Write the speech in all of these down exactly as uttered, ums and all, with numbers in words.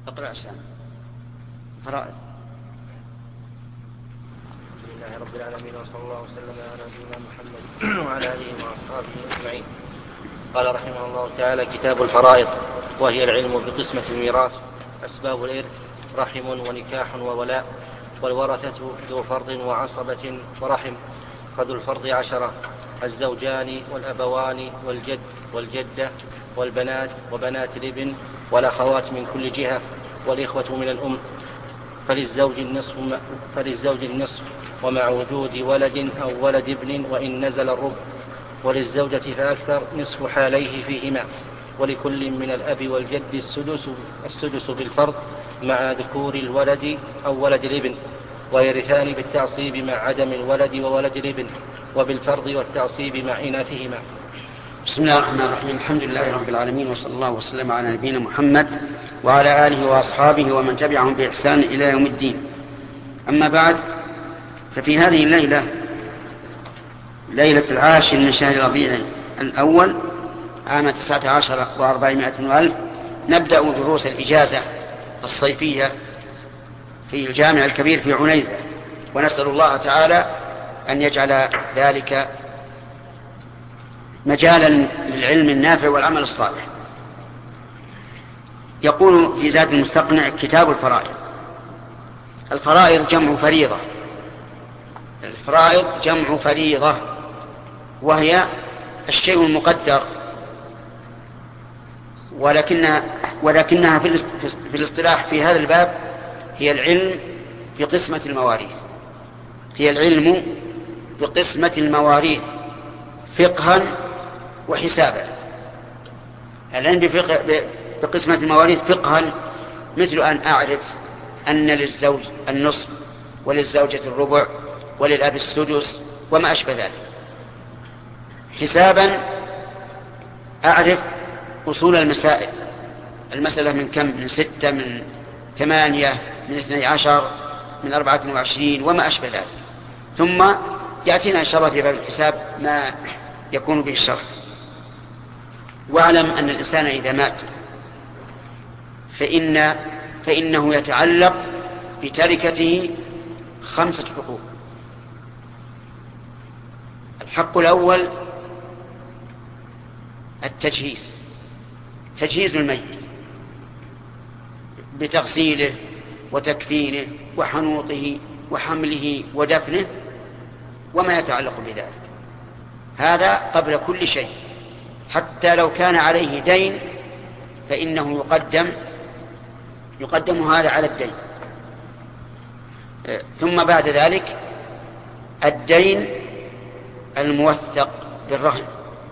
اقرأ سام فرائض. الحمد لله رب العالمين، وصلى الله وسلم على نبينا محمد وعلى اله واصحابه اجمعين. قال رحمه الله تعالى: كتاب الفرائض، وهي العلم بقسمة الميراث. أسباب الإرث: رحم ونكاح وولاء، والورثة ذو فرض وعصبة ورحم. فذو الفرض عشرة: الزوجان والأبوان والجد والجدة والبنات وبنات الابن والأخوات من كل جهة والإخوة من الأم. فللزوج النصف, فللزوج النصف ومع وجود ولد أو ولد ابن وإن نزل الربع. وللزوجة فأكثر نصف حاليه فيهما. ولكل من الأب والجد السدس, السدس بالفرض مع ذكور الولد أو ولد الابن. ويرثان بالتعصيب مع عدم الولد وولد الابن، وبالفرض والتعصيب مع إناثهما. بسم الله الرحمن الرحيم. الحمد لله رب العالمين، وصلى الله وسلم على نبينا محمد وعلى آله وأصحابه ومن تبعهم بإحسان إلى يوم الدين. أما بعد، ففي هذه الليلة، ليلة العاشر من شهر ربيع الأول عام تسعة عشر وأربعمائة وألف، نبدأ دروس الإجازة الصيفية في الجامع الكبير في عنيزة، ونسأل الله تعالى أن يجعل ذلك مجالا للعلم النافع والعمل الصالح. يقول في زاد المستقنع: كتاب الفرائض. الفرائض جمع فريضة. الفرائض جمع فريضة، وهي الشيء المقدر، ولكنها, ولكنها في الاصطلاح في هذا الباب هي العلم بقسمة المواريث. هي العلم بقسمة المواريث فقها وحسابا. العلم بقسمة المواريث فقها مثل أن أعرف أن للزوج النصف وللزوجة الربع وللأب السدس وما أشبه ذلك. حسابا أعرف أصول المسائل، المسألة من كم، من ستة، من ثمانية، من اثني عشر، من أربعة وعشرين وما أشبه ذلك. ثم يأتينا إن شاء الله في باب الحساب ما يكون به الشرح. واعلم أن الإنسان إذا مات فإن فإنه يتعلق بتركته خمسة حقوق. الحق الأول التجهيز، تجهيز الميت بتغسيله وتكفينه وحنوطه وحمله ودفنه وما يتعلق بذلك. هذا قبل كل شيء، حتى لو كان عليه دين فإنه يقدم يقدم هذا على الدين. ثم بعد ذلك الدين الموثق بالرهن.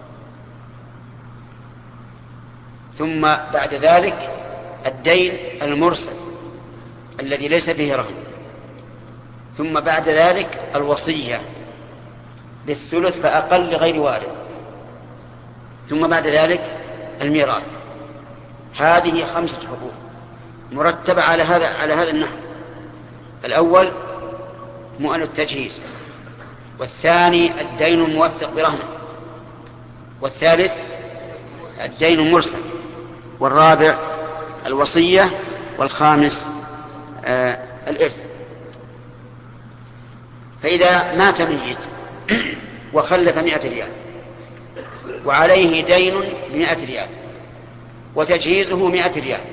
ثم بعد ذلك الدين المرسل الذي ليس فيه رهن. ثم بعد ذلك الوصية بالثلث فأقل لغير وارث. ثم بعد ذلك الميراث. هذه خمسة حقوق مرتبة على هذا على هذا النحو. الأول مؤن التجهيز، والثاني الدين الموثق برهن، والثالث الدين المرسل، والرابع الوصية، والخامس آه الإرث. فإذا مات ميت وخلف مئة ريال وعليه دين بمئة ريال وتجهيزه مئة ريال،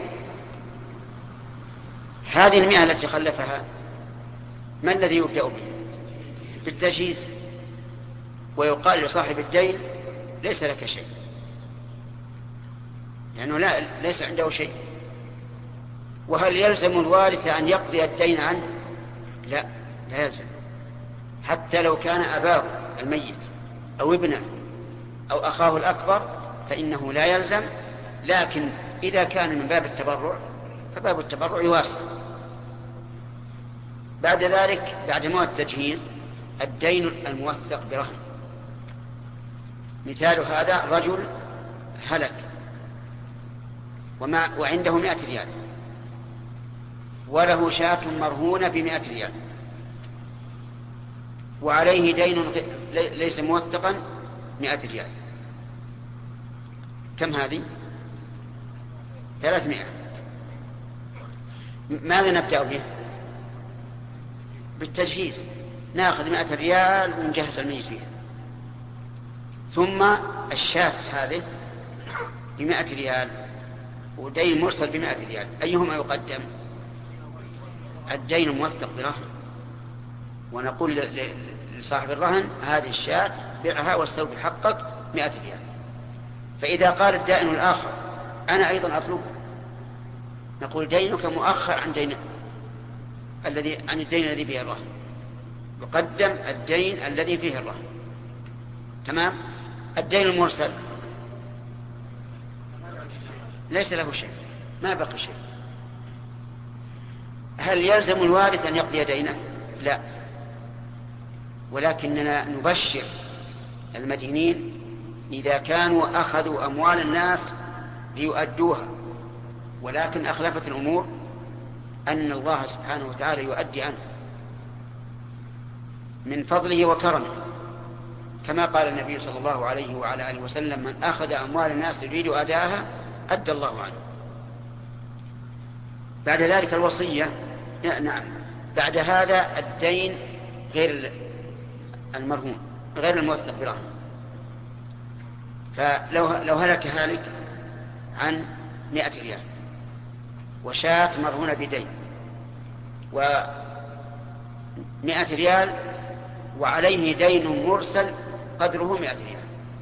هذه المئة التي خلفها ما الذي يبدأ به؟ بالتجهيز. ويقال لصاحب الدين: ليس لك شيء، لأنه لا ليس عنده شيء. وهل يلزم الوارث أن يقضي الدين عنه؟ لا، لا يلزم، حتى لو كان أباه الميت أو ابنه أو أخاه الأكبر فإنه لا يلزم. لكن إذا كان من باب التبرع فباب التبرع يواسع. بعد ذلك، بعد موت التجهيز، الدين الموثق برهن. مثال هذا: رجل هلك وما وعنده مئة ريال وله شاة مرهونة بمئة ريال وعليه دين ليس موثقا مئة ريال. كم هذه؟ ثلاثمائة. ماذا نبدأ به؟ بالتجهيز، ناخذ مائة ريال ونجهز الميت فيها. ثم الشاة هذه بمائة ريال ودين مرسل بمائة ريال، أيهما يقدم؟ الدين الموثق برهن، ونقول لصاحب الرهن هذه الشاة بيعها واستوفي حقك مائة ريال. فإذا قال الدائن الآخر أنا أيضا أطلب، نقول دينك مؤخر عن دين الذي عن الدين الذي فيه الرهن، يقدم الدين الذي فيه الرهن. تمام. الدين المرسل ليس له شيء، ما بقي شيء. هل يلزم الوارث أن يقضي دينه؟ لا، ولكننا نبشر المدينين إذا كانوا أخذوا أموال الناس ليؤدوها ولكن أخلفت الأمور أن الله سبحانه وتعالى يؤدي عنه من فضله وكرمه، كما قال النبي صلى الله عليه وعلى آله وسلم: من أخذ أموال الناس يريد أداءها أدى الله عنه. بعد ذلك الوصية، نعم، بعد هذا الدين غير المرهون غير الموثق برهن. فلو لو هلك هالك عن مائة ريال وشاة مرهونة بدين ومائة ريال وعليه دين مرسل قدره مائة ريال،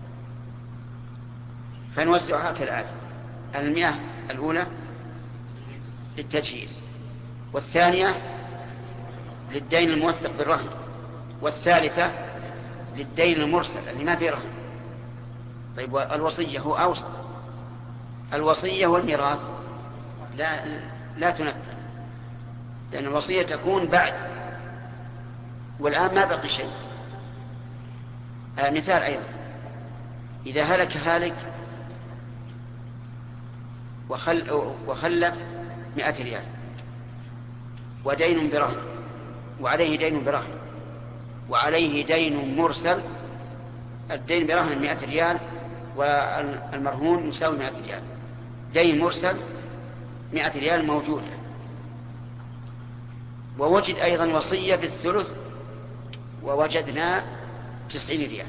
فنوزعها كالآتي: المئة الأولى للتجهيز، والثانية للدين الموثق بالرهن، والثالثة للدين المرسل اللي ما فيه رهن. طيب، الوصية هو أوسط. الوصية والميراث لا لا تنفذ، لأن الوصية تكون بعد، والآن ما بقي شيء. آه مثال أيضا: إذا هلك هالك وخل وخلف مئة ريال ودين برهن وعليه دين برهن وعليه دين مرسل، الدين برهن مئة ريال والمرهون يساوي مئة ريال، دين مرسل مئة ريال موجودة. ووجد أيضا وصية بالثلث ووجدنا تسعين ريال،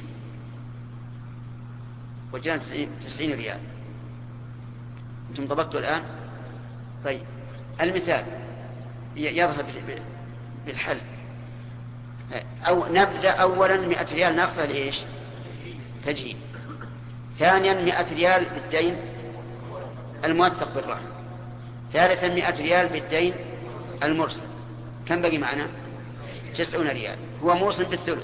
وجدنا تسعين ريال. أنتم ضبطتوا الآن؟ طيب، المثال يظهر بالحل. أو نبدأ أولا مئة ريال نأخذها لإيش؟ تجهيز. ثانيا مئة ريال بالدين الموثق بالرهن. ثالثا مئة ريال بالدين المرسل. كم بقي معنا؟ تسعون ريال. هو موصل بالثلث،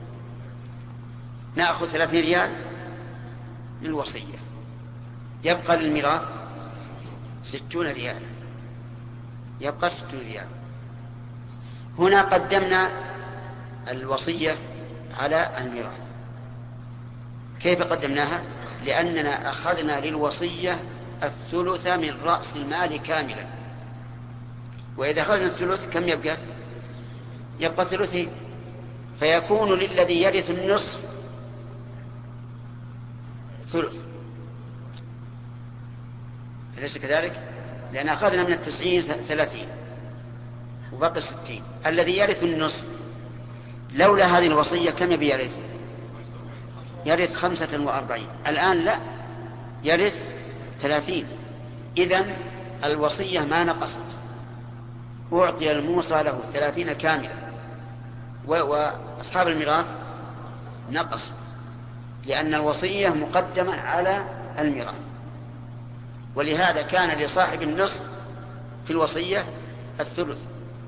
نأخذ ثلاثين ريال للوصية، يبقى للميراث ستون ريال، يبقى ستون ريال. هنا قدمنا الوصية على الميراث. كيف قدمناها؟ لأننا أخذنا للوصية الثلث من رأس المال كاملا، وإذا أخذنا الثلث كم يبقى؟ يبقى ثلثين، فيكون للذي يرث النصف ثلث. أليس كذلك؟ لأن أخذنا من التسعين ثلاثين وبقي ستين. الذي يرث النصف لولا هذه الوصية كم يبي يرث؟ يرث خمسة وأربعين. الآن لا، يرث ثلاثين. إذن الوصية ما نقصت، أعطي الموصى له ثلاثين كاملة، وأصحاب الميراث نقص، لأن الوصية مقدمة على الميراث. ولهذا كان لصاحب النصف في الوصية الثلث.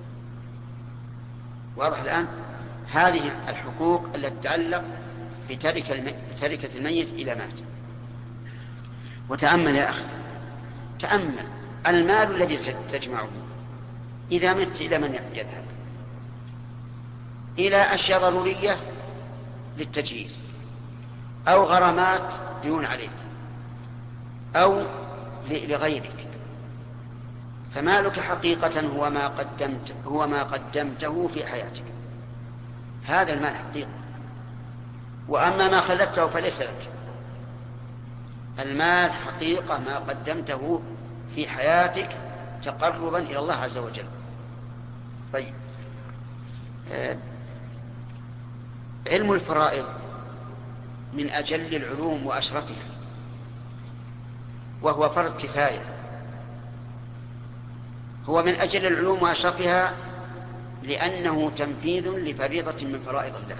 واضح الآن؟ هذه الحقوق التي تتعلق بتركة الميت إلى مات. وتأمل يا أخي، تأمل المال الذي تجمعه إذا مت إلى من يذهب؟ إلى أشياء ضرورية للتجهيز، أو غرامات ديون عليك، أو لغيرك. فمالك حقيقة هو ما قدمت هو ما قدمته في حياتك، هذا المال حقيقة. وأما ما خلفته فليس لك. المال حقيقة ما قدمته في حياتك تقربا إلى الله عز وجل. طيب، آه علم الفرائض من أجل العلوم وأشرفها، وهو فرض كفاية. هو من أجل العلوم وأشرفها لأنه تنفيذ لفريضة من فرائض الله.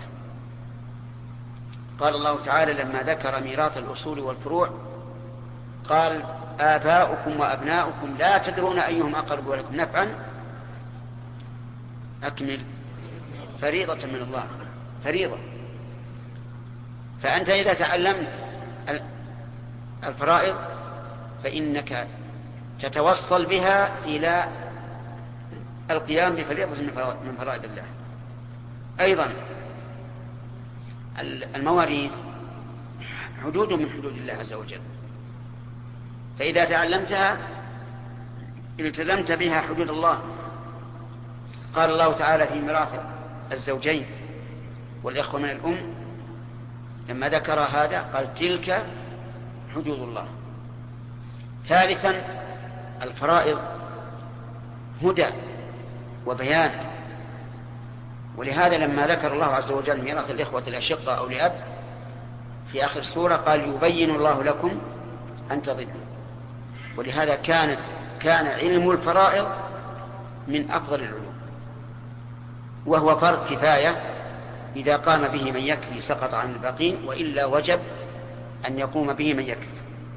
قال الله تعالى لما ذكر ميراث الأصول والفروع قال آباؤكم وأبناؤكم لا تدرون أيهم أقرب لكم نفعا. أكمل. فريضة من الله، فريضة. فأنت إذا تعلمت الفرائض فإنك تتوصل بها إلى القيام بفريضة من فرائض الله. أيضا المواريث حدود من حدود الله عز وجل، فإذا تعلمتها التزمت بها حدود الله. قال الله تعالى في ميراث الزوجين والإخوة من الأم لما ذكر هذا قال تلك حدود الله. ثالثا الفرائض هدى وبيان، ولهذا لما ذكر الله عز وجل ميراث الإخوة الأشقة أو لأب في آخر السورة قال يبين الله لكم أن تضلوا. ولهذا كانت كان علم الفرائض من أفضل العلوم، وهو فرض كفاية، إذا قام به من يكفي سقط عن الباقين، وإلا وجب أن يقوم به من يكفي.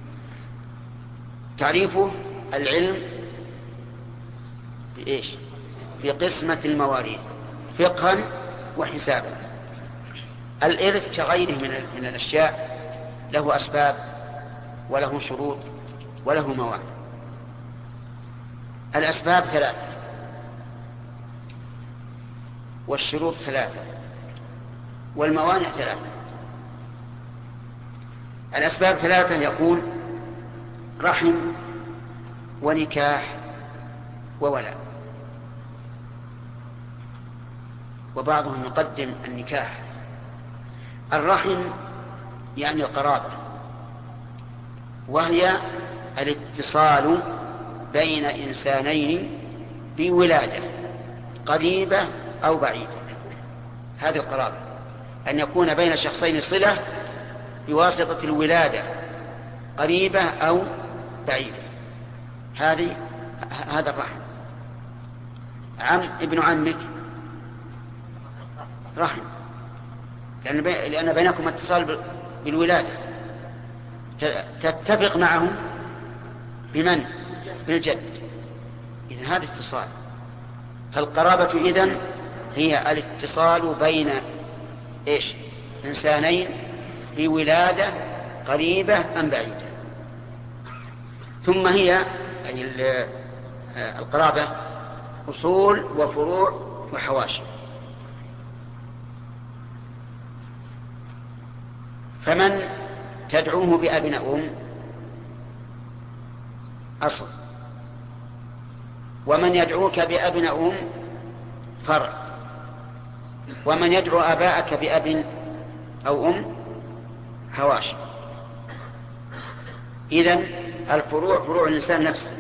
تعريفه العلم بإيش؟ بقسمة المواريث فقها وحسابا. الإرث كغيره من من الأشياء له أسباب وله شروط وله موانع. الأسباب ثلاثة والشروط ثلاثة والموانع ثلاثة. الأسباب ثلاثة يقول رحم ونكاح وولاء، وبعضهم يقدم النكاح. الرحم يعني القرابة، وهي الاتصال بين إنسانين بولادة قريبة أو بعيدة. هذه القرابة أن يكون بين شخصين صلة بواسطة الولادة قريبة أو بعيدة. هذه هذا الرحم. عم ابن عمك رحم، لأن, بي... لأن بينكم اتصال بالولادة، تتفق معهم بمن؟ بالجد. إذن هذا اتصال. فالقرابة إذن هي الاتصال بين إيش؟ إنسانين بولادة قريبة أم بعيدة. ثم هي أي القرابة أصول وفروع وحواشي. فمن تدعوه بأب أم أصل، ومن يدعوك بأب أم فرع، ومن يدعو آباءك بأب أو أم حواشي. إذن الفروع فروع الإنسان نفسه،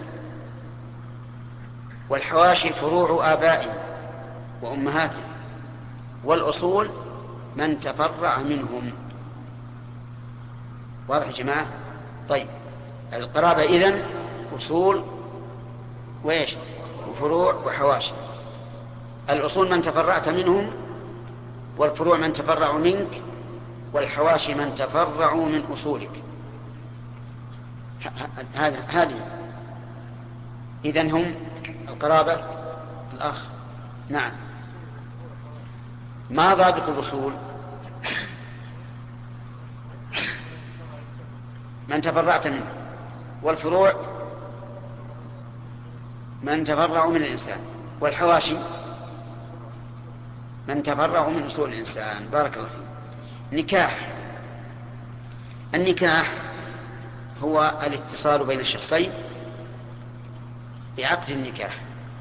والحواشي فروع آبائه وأمهاته، والأصول من تفرع منهم. واضح يا جماعة؟ طيب، القرابة إذن أصول وإيش؟ وفروع وحواشي. الأصول من تفرعت منهم، والفروع من تفرعوا منك، والحواشي من تفرعوا من أصولك. هذا هذه إذن هم القرابة. الأخ نعم، ما ضابط الأصول؟ من تفرعت منه، والفروع من تفرعوا من الإنسان، والحواشي من تفرعوا من أصول الإنسان. بارك الله فيك. نكاح. النكاح هو الاتصال بين الشخصين بعقد النكاح،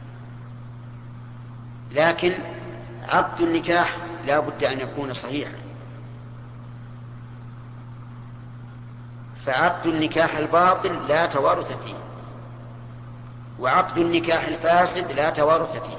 لكن عقد النكاح لا بد أن يكون صحيحا. فعقد النكاح الباطل لا توارث فيه، وعقد النكاح الفاسد لا توارث فيه،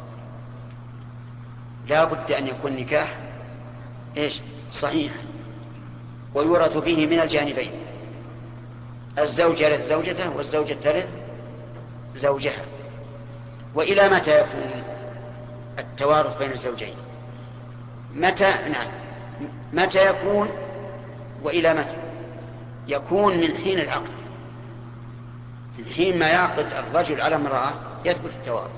لا بد أن يكون نكاح إيش صحيح ويورث به من الجانبين، الزوج يرث زوجته والزوجة ترث زوجها. وإلى متى يكون التوارث بين الزوجين؟ متى نعم متى يكون وإلى متى؟ يكون من حين العقد، من حين ما يعقد الرجل على امرأة يثبت التوارث،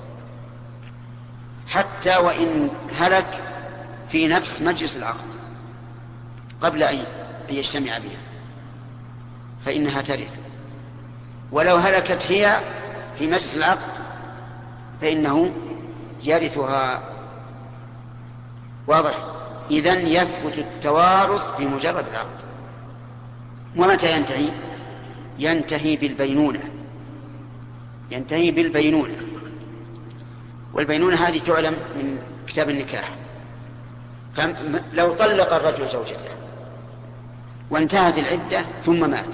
حتى وإن هلك في نفس مجلس العقد قبل أن يجتمع بها فإنها ترث، ولو هلكت هي في مجلس العقد فإنه يرثها. واضح؟ إذن يثبت التوارث بمجرد العقد. ومتى ينتهي؟ ينتهي بالبينونة، ينتهي بالبينونة. والبينونة هذه تعلم من كتاب النكاح. فلو طلق الرجل زوجته وانتهت العدة ثم مات،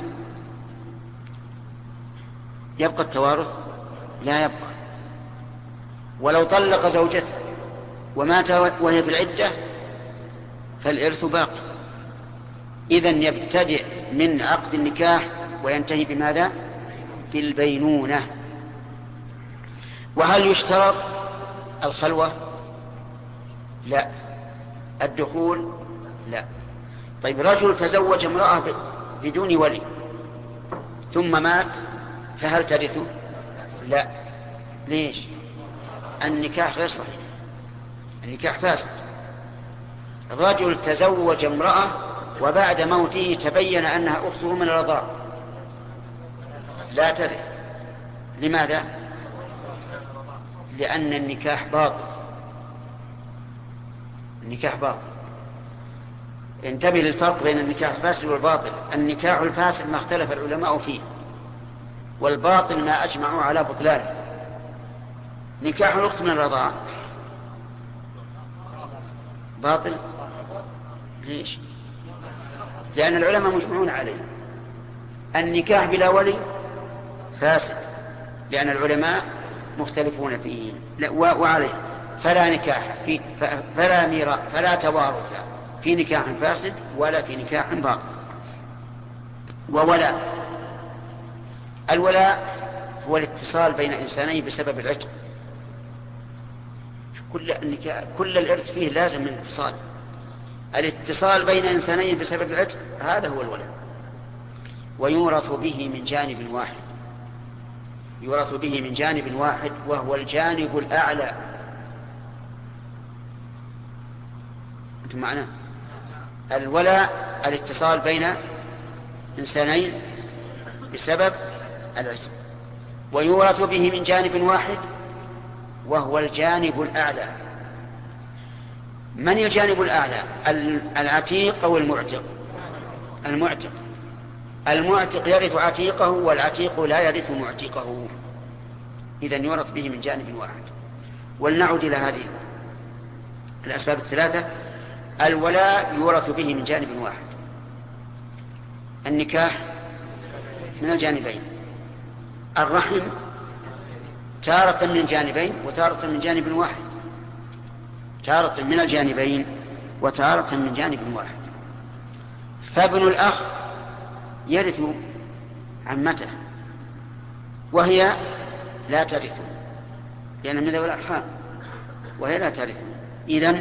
يبقى التوارث؟ لا يبقى. ولو طلق زوجته ومات وهي في العدة فالإرث باقي. إذن يبتدئ من عقد النكاح وينتهي بماذا؟ بالبينونة. وهل يشترط الخلوة؟ لا. الدخول؟ لا. طيب رجل تزوج امرأة بدون ولي ثم مات فهل ترثه؟ لا. ليش؟ النكاح غير صحيح، النكاح فاسد. الرجل تزوج امرأة وبعد موته تبين أنها أخته من الرضاعة، لا ترث. لماذا؟ لأن النكاح باطل، النكاح باطل. انتبه للفرق بين النكاح الفاسد والباطل. النكاح الفاسد ما اختلف العلماء فيه، والباطل ما أجمعوا على بطلانه. نكاح الأخت من الرضاعة باطل. ليش؟ لأن العلماء مجمعون عليه. النكاح بلا ولي فاسد، لأن العلماء مختلفون فيه وعليه. فلا نكاح في فلا ميراث فلا توارث في نكاح فاسد ولا في نكاح باطل. وولاء، الولاء هو الاتصال بين إنسانين بسبب العتق. كل النكاح كل الإرث فيه لازم من الاتصال. الاتصال بين إنسانين بسبب العتق هذا هو الولاء. ويورث به من جانب واحد، يورث به من جانب واحد وهو الجانب الأعلى. أنتم معنا؟ الولاء الاتصال بين إنسانين بسبب العتق، ويورث به من جانب واحد وهو الجانب الأعلى. من الجانب الأعلى؟ العتيق أو المعتق؟ المعتق. المعتق يرث عتيقه والعتيق لا يرث معتقه، إذن يورث به من جانب واحد. ولنعود إلى هذه الأسباب الثلاثة. الولاء يورث به من جانب واحد، النكاح من الجانبين، الرحم تارة من جانبين وتارة من جانب واحد، تارة من الجانبين وتارة من جانب واحد. فابن الأخ يرث عمته وهي لا ترث، لأن من ذوي الأرحام وهي لا ترث. إذن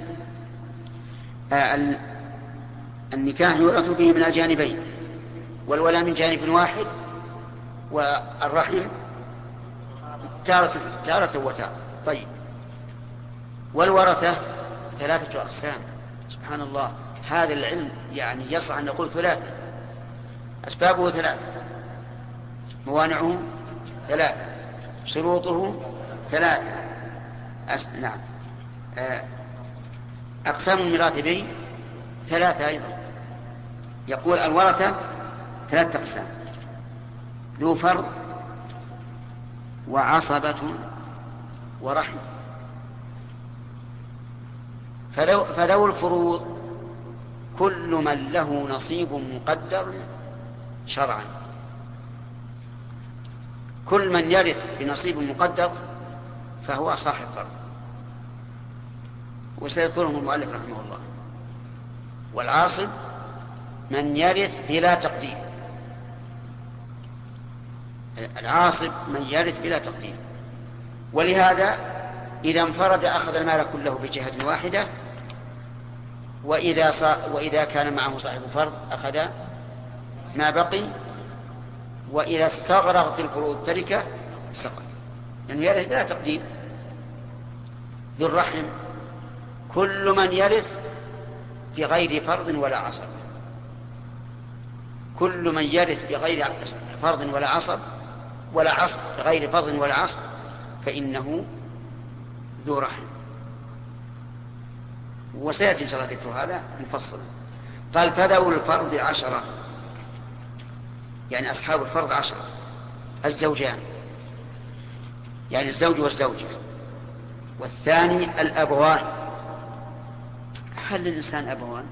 آه النكاح يورث به من الجانبين، والولاء من جانب واحد، والرحم تارة تارة وتارة. طيب، والورثة ثلاثة أقسام. سبحان الله، هذا العلم يعني يصح أن نقول ثلاثة. أسبابه ثلاثة، موانعه ثلاثة، شروطه ثلاثة. أس... نعم أقسام الميراث به ثلاثة أيضا. يقول الورثة ثلاثة أقسام: ذو فرض وعصبة ورحم. فذو, فذو الفروض كل من له نصيب مقدر شرعا. كل من يرث بنصيب مقدر فهو صاحب فرض، وسيذكرهم المؤلف رحمه الله. والعاصب من يرث بلا تقدير، العاصب من يرث بلا تقدير. ولهذا إذا انفرد أخذ المال كله بجهة واحدة، وإذا, صا... وإذا كان معه صاحب فرض أخذ ما بقي، وإذا استغرقت الفروض تركة سقط، لأنه يعني يرث بلا تقدير. ذو الرحم كل من يرث بغير فرض ولا عصب، كل من يرث بغير فرض ولا عصب ولا عصب بغير فرض ولا عصب فإنه ذو رحم. وسيأتي إن شاء الله ذكر هذا مفصلا. قال فذو الفرض عشرة، يعني أصحاب الفرض عشرة، الزوجان يعني الزوج والزوجة، والثاني الأبوان. هل للإنسان أبوان؟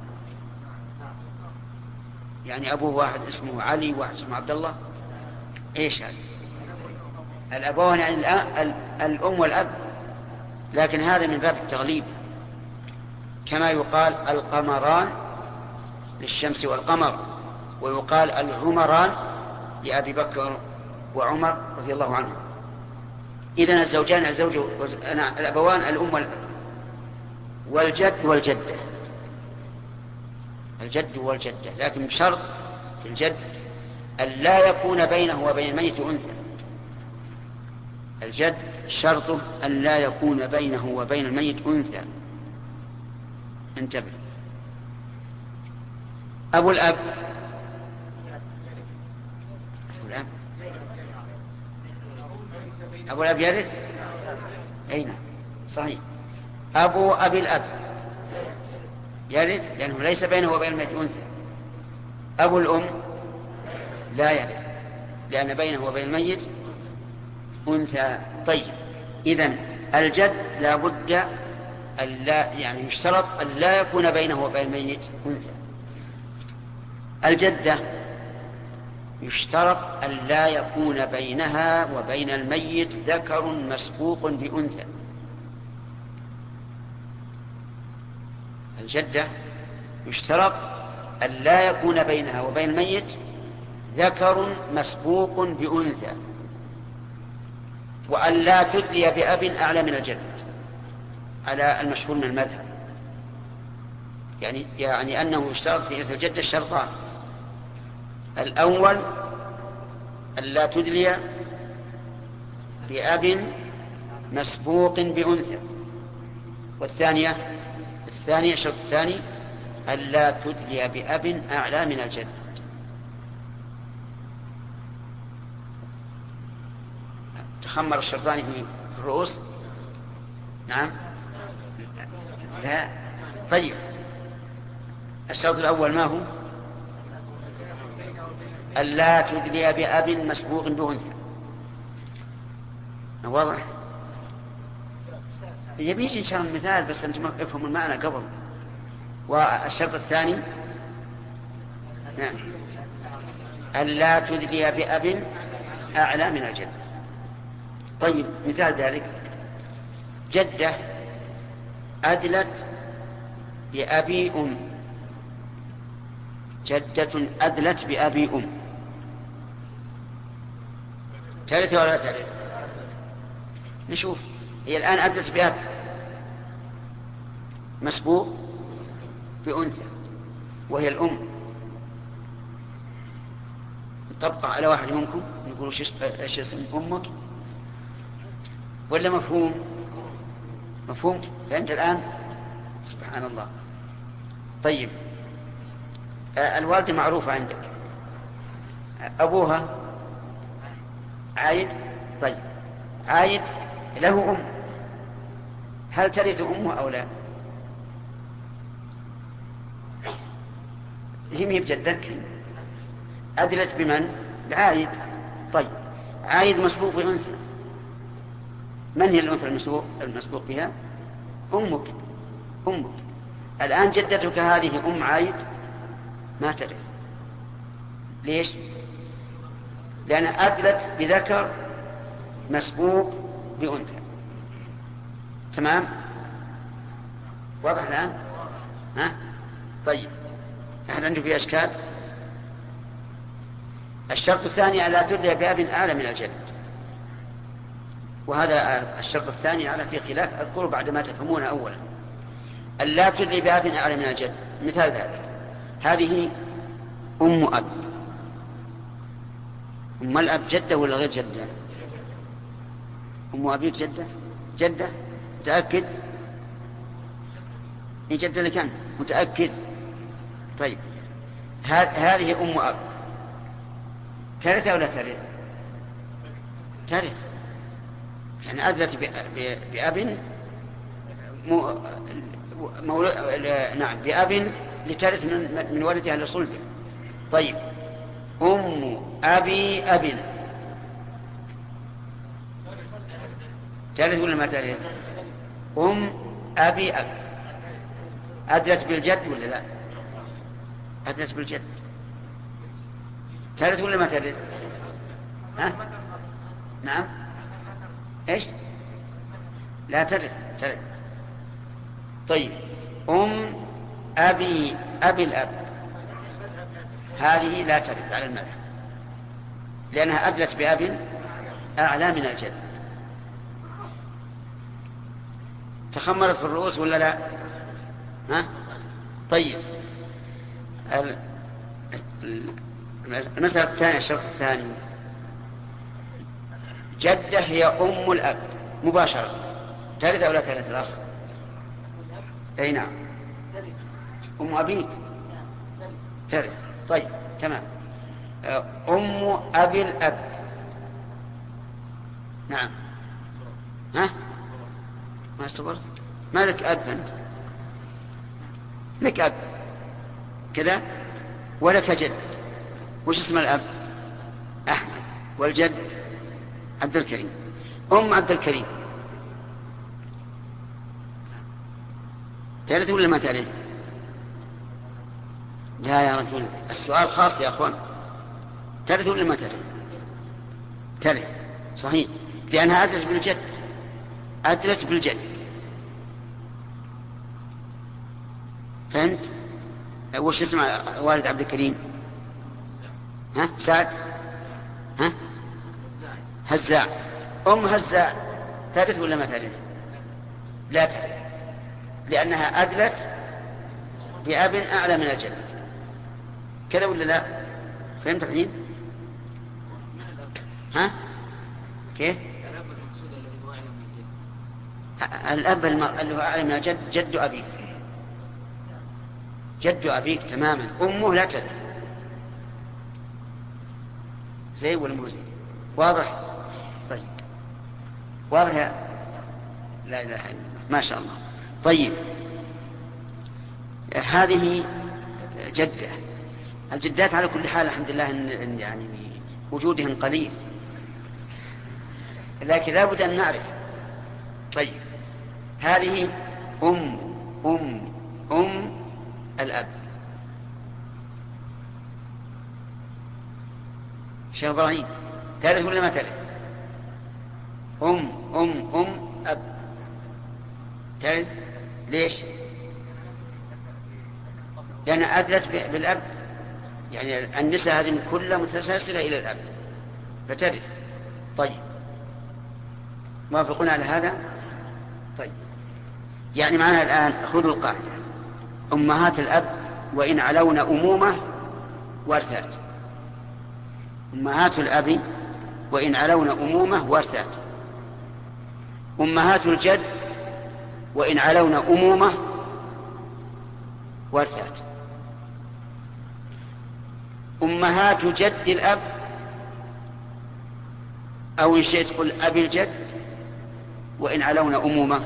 يعني أبوه واحد اسمه علي وواحد اسمه عبد الله؟ إيش هذا؟ الأبوان يعني الأم والأب، لكن هذا من باب التغليب، كما يقال القمران للشمس والقمر، ويقال العمران لأبي بكر وعمر رضي الله عنهم. إذن الزوجان الزوج الأبوان الأم والأب، والجد والجدة، الجد والجدة، لكن بشرط في الجد أن لا يكون بينه وبين الميت أنثى. الجد شرطه أن لا يكون بينه وبين الميت أنثى. انتبه. أبو الأب، أبو الأب أبو الأب يرث؟ أين؟ صحيح. أبو أبي الأب يرث لأنه ليس بينه وبين الميت أنثى. أبو الأم لا يرث لأن بينه وبين الميت أنثى. طيب، إذن الجد لا بد أن لا يعني يشترط أن لا يكون بينه وبين الميت أنثى. الجدة يشترط أن لا يكون بينها وبين الميت ذكر مسبوق بأنثى. الجدة يشترط أن لا يكون بينها وبين الميت ذكر مسبوق بأنثى، وأن لا تدلي بأب أعلى من الجد على المشهور من المذهب. يعني يعني أنه يشترط في إرث الجدة شرطان: الأول أن لا تدلي بأب مسبوق بأنثى، والثانية الثانية الشرط الثاني أن لا تدلي بأب أعلى من الجد. تخمر الشرطان في الرؤوس؟ نعم؟ لا. طيب، الشرط الأول ما هو؟ أن لا تدلي بأب مسبوق بأنثى. واضح؟ يبيج إن شاء الله المثال، بس أنتم افهموا المعنى قبل. والشرط الثاني نعم أن لا تدلي بأب أعلى من الجد. طيب، مثال ذلك: جدة أدلت بأبي أم، جدة أدلت بأبي أم، ترث ولا ترث؟ نشوف. هي الآن أدلت بأب مسبوق بأنثى وهي الأم. نطبق على واحد منكم نقول ايش اسم أمك، ولا مفهوم؟ مفهوم؟ فهمت الآن؟ سبحان الله. طيب، الوالدة معروفة عندك، أبوها عايد. طيب، عايد له أم، هل ترث أمه أو لا؟ هي مهي بجدك، أدلت بمن؟ بعايد. طيب، عايد مسبوق بأنثى، من هي الأنثى المسبوق المسبوق بها؟ أمك. أمك. الآن جدتك هذه أم عايد ما ترث. ليش؟ لأن أدلت بذكر مسبوق بأنثى. تمام؟ واضح الآن؟ ها؟ طيب، أحد عنده فيه أشكال؟ الشرط الثاني ألا تدري بأب أعلى من الجد، وهذا الشرط الثاني على فيه خلاف أذكره بعدما تفهمون. أولا ألا تدري بأب أعلى من الجد، مثال ذلك هذه أم أب، أم الأب جدة ولا غير جدة؟ أم أبيك جدة؟ جدة؟ متأكد؟ إن جدة لكان متأكد؟ طيب، هذه أم أب ترث أو لا ترث؟ ترث، يعني أدلت بأب مو... مولو... نعم بأب لترث من, من ولدها لصلبه. طيب، أم أبي أب ترث ولا ما ترث؟ أم أبي أب أدلت بالجد ولا لا؟ أدلت بالجد، ترث ولا ما ترث؟ ها؟ نعم. إيش؟ لا ترث، ترث. طيب، أم أبي أبي الأب هذه لا ترث على المذهب، لأنها أدلت بأب أعلى من الجد. تخمرت في الرؤوس ولا لا؟ ها؟ طيب، المسألة الثانية، الشرط الثاني، جدة هي أم الأب مباشرة، ترث أو لا ترث الأخ؟ أي نعم. أم أبيك ترث. طيب، تمام. أم أبي الأب نعم. ها؟ ما صبرت؟ ما لك أب أنت؟ لك أب كذا ولك جد. وش اسم الأب؟ أحمد، والجد عبد الكريم. أم عبد الكريم ترث ولا ما ترث؟ لا يا رجل، السؤال خاص يا أخوان. ترث ولا ما ترث؟ ترث صحيح، لأنها أدلت بالجد، أدلت بالجد. فهمت؟ وش اسم والد عبد الكريم؟ ها؟ سعد؟ ها؟ هزاع. أم هزاع ترث ولا ما ترث؟ لا ترث، لأنها أدلت بأب أعلى من الجد. كذا ولا لا؟ فهمت الحين؟ ها؟ كيف؟ الأب اللي هو أعلى من الجد جد أبيك، جد أبيك تماما. أمه لا ترث. زي ولا مو زي؟ واضح؟ طيب، واضح يا... لا إله إلا الله، ما شاء الله. طيب، هذه جدة. الجدات على كل حال الحمد لله إن يعني وجودهن قليل، لكن لا بد أن نعرف. طيب، هذه أم أم أم الأب. شيخ إبراهيم ترث ولا ما ترث؟ أم أم أم أب ترث. ليش؟ لأن أدلت بالأب، يعني النساء هذه كلها متسلسلة إلى الأب فترث. طيب، موافقون على هذا؟ طيب، يعني معنا الآن خذوا القاعدة: أمهات الأب وإن علون أمومة وارثات. أمهات الأب وإن علون أمومة وارثات. أمهات الجد وإن علون أمومة وارثات. أمهات جد الأب، أو إن شئت قل أبي الجد، وإن علون أمومة.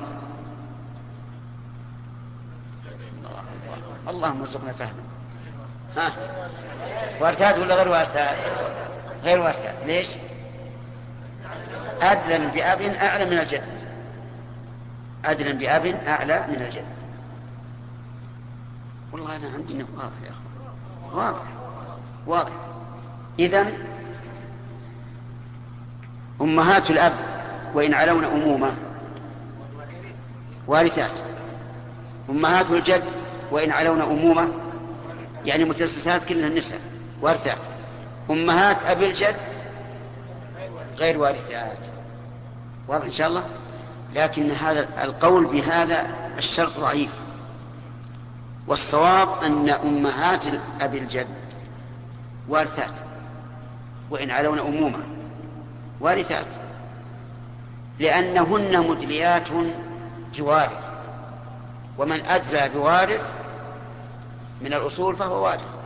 اللهم ارزقنا فهما. ها؟ وارثات ولا غير وارثات؟ غير وارثات. ليش؟ أدلا بأب أعلى من الجد، أدلا بأب أعلى من الجد. والله أنا عندي واضح يا أخوان، واضح واضح. إذن أمهات الأب وإن علون أمومة وارثات. أمهات الجد وإن علون أمومة يعني متسلسلات كلها النساء وارثات. أمهات أبي الجد غير وارثات. واضح إن شاء الله. لكن هذا القول بهذا الشرط ضعيف، والصواب أن أمهات أبي الجد وارثات وإن علون أمومة وارثات، لأنهن مدليات بوارث، ومن أدلى بوارث من الأصول فهو وارث.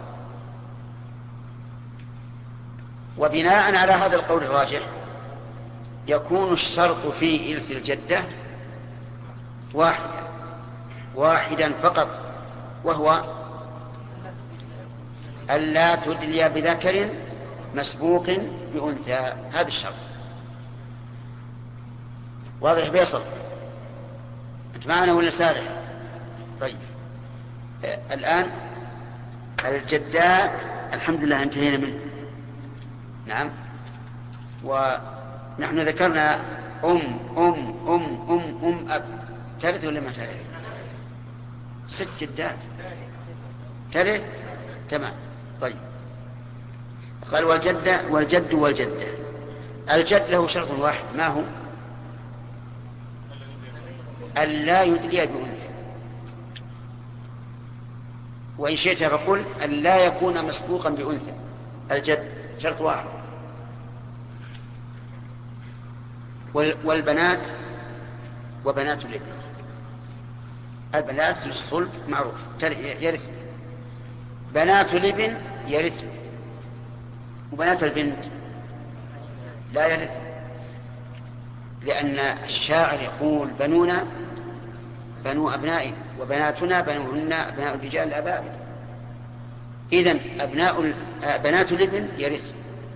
وبناء على هذا القول الراجح يكون الشرط في إرث الجدة واحدا واحدا فقط، وهو ألا تدلي بذكر مسبوق بأنثى. هذا الشرط واضح بيصل؟ أنت معنا ولا سارح؟ طيب آه الآن الجدات الحمد لله انتهينا منه. نعم. ونحن ذكرنا أم أم أم أم أم أب ترث ولا ما ترث؟ ست جدات ترث. تمام. طيب قال والجدة والجد والجدة. الجد له شرط واحد، ما هو؟ ألا يدلي بأنثى، وإن شئت فقل ألا يكون مسبوقا بأنثى. الجد شرط واحد. والبنات وبنات الابن، البنات للصلب معروف يرث، بنات الابن يرث، وبنات البنت لا يرث، لأن الشاعر يقول بنونا بنو أبنائنا وبناتنا بنوهن أبناء الرجال الأبائل. إذن أبناء بنات الابن يرث،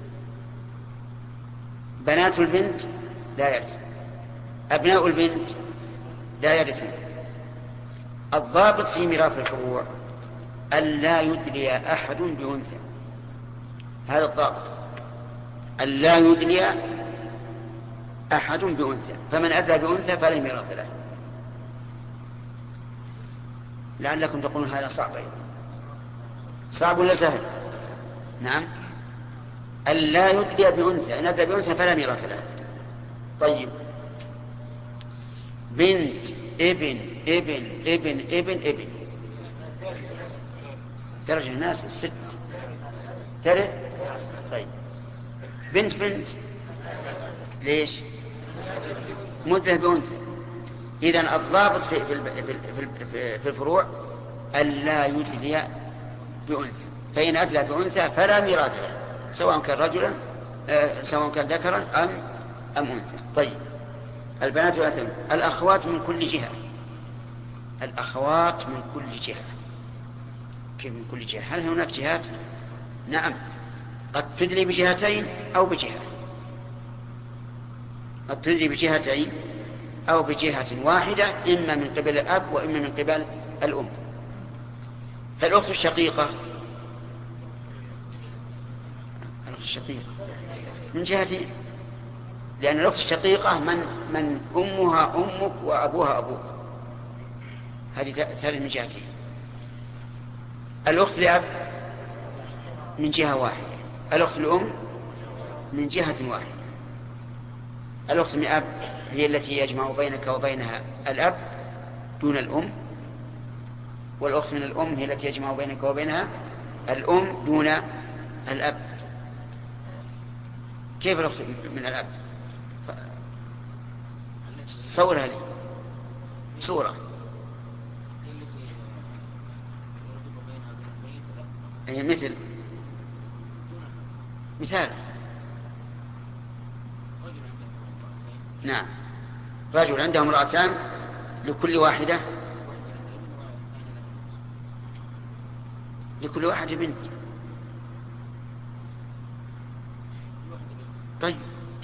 بنات البنت لا يرث، أبناء البنت لا يرثون. الضابط في ميراث الفروع ألا يدلي أحد بأنثى، هذا الضابط، ألا يدلي أحد بأنثى، فمن أدلى بأنثى فلا ميراث له. لعلكم تقولون هذا صعب أيضا. صعب ولا سهل؟ نعم. ألا يدلي بأنثى، إن أدلى بأنثى فلا ميراث له. طيب بنت ابن ابن ابن ابن ابن درجة الناس الست ترث. طيب بنت بنت ليش؟ مدلة بأنثى. إذن الضابط في, في, في, في الفروع ألا يدلي بأنثى، فإن أدلى بأنثى فلا ميراث له، سواء كان رجلا آه سواء كان ذكرا أم أم أنثى. طيب البنات والأتم. الأخوات من كل جهة، الأخوات من كل جهة. كيف من كل جهة؟ هل هناك جهات؟ نعم، قد تدلي بجهتين أو بجهة، قد تدلي بجهتين أو بجهة واحدة، إما من قبل الأب وإما من قبل الأم. فالأخت الشقيقة الأخت الشقيقة من جهتين، لأن الأخت الشقيقة من من أمها أمك وأبوها أبوك، هذه ثالث من جهتين. الأخت لأب من جهة واحدة، الأخت الأم من جهة واحدة. الأخت من أب هي التي يجمع بينك وبينها الأب دون الأم، والأخت من الأم هي التي يجمع بينك وبينها الأم دون الأب. كيف الأخت من الأب؟ صورها لي صورة. أي مثل مثال. نعم، رجل عنده امرأتان لكل واحدة لكل واحد بنت. طيب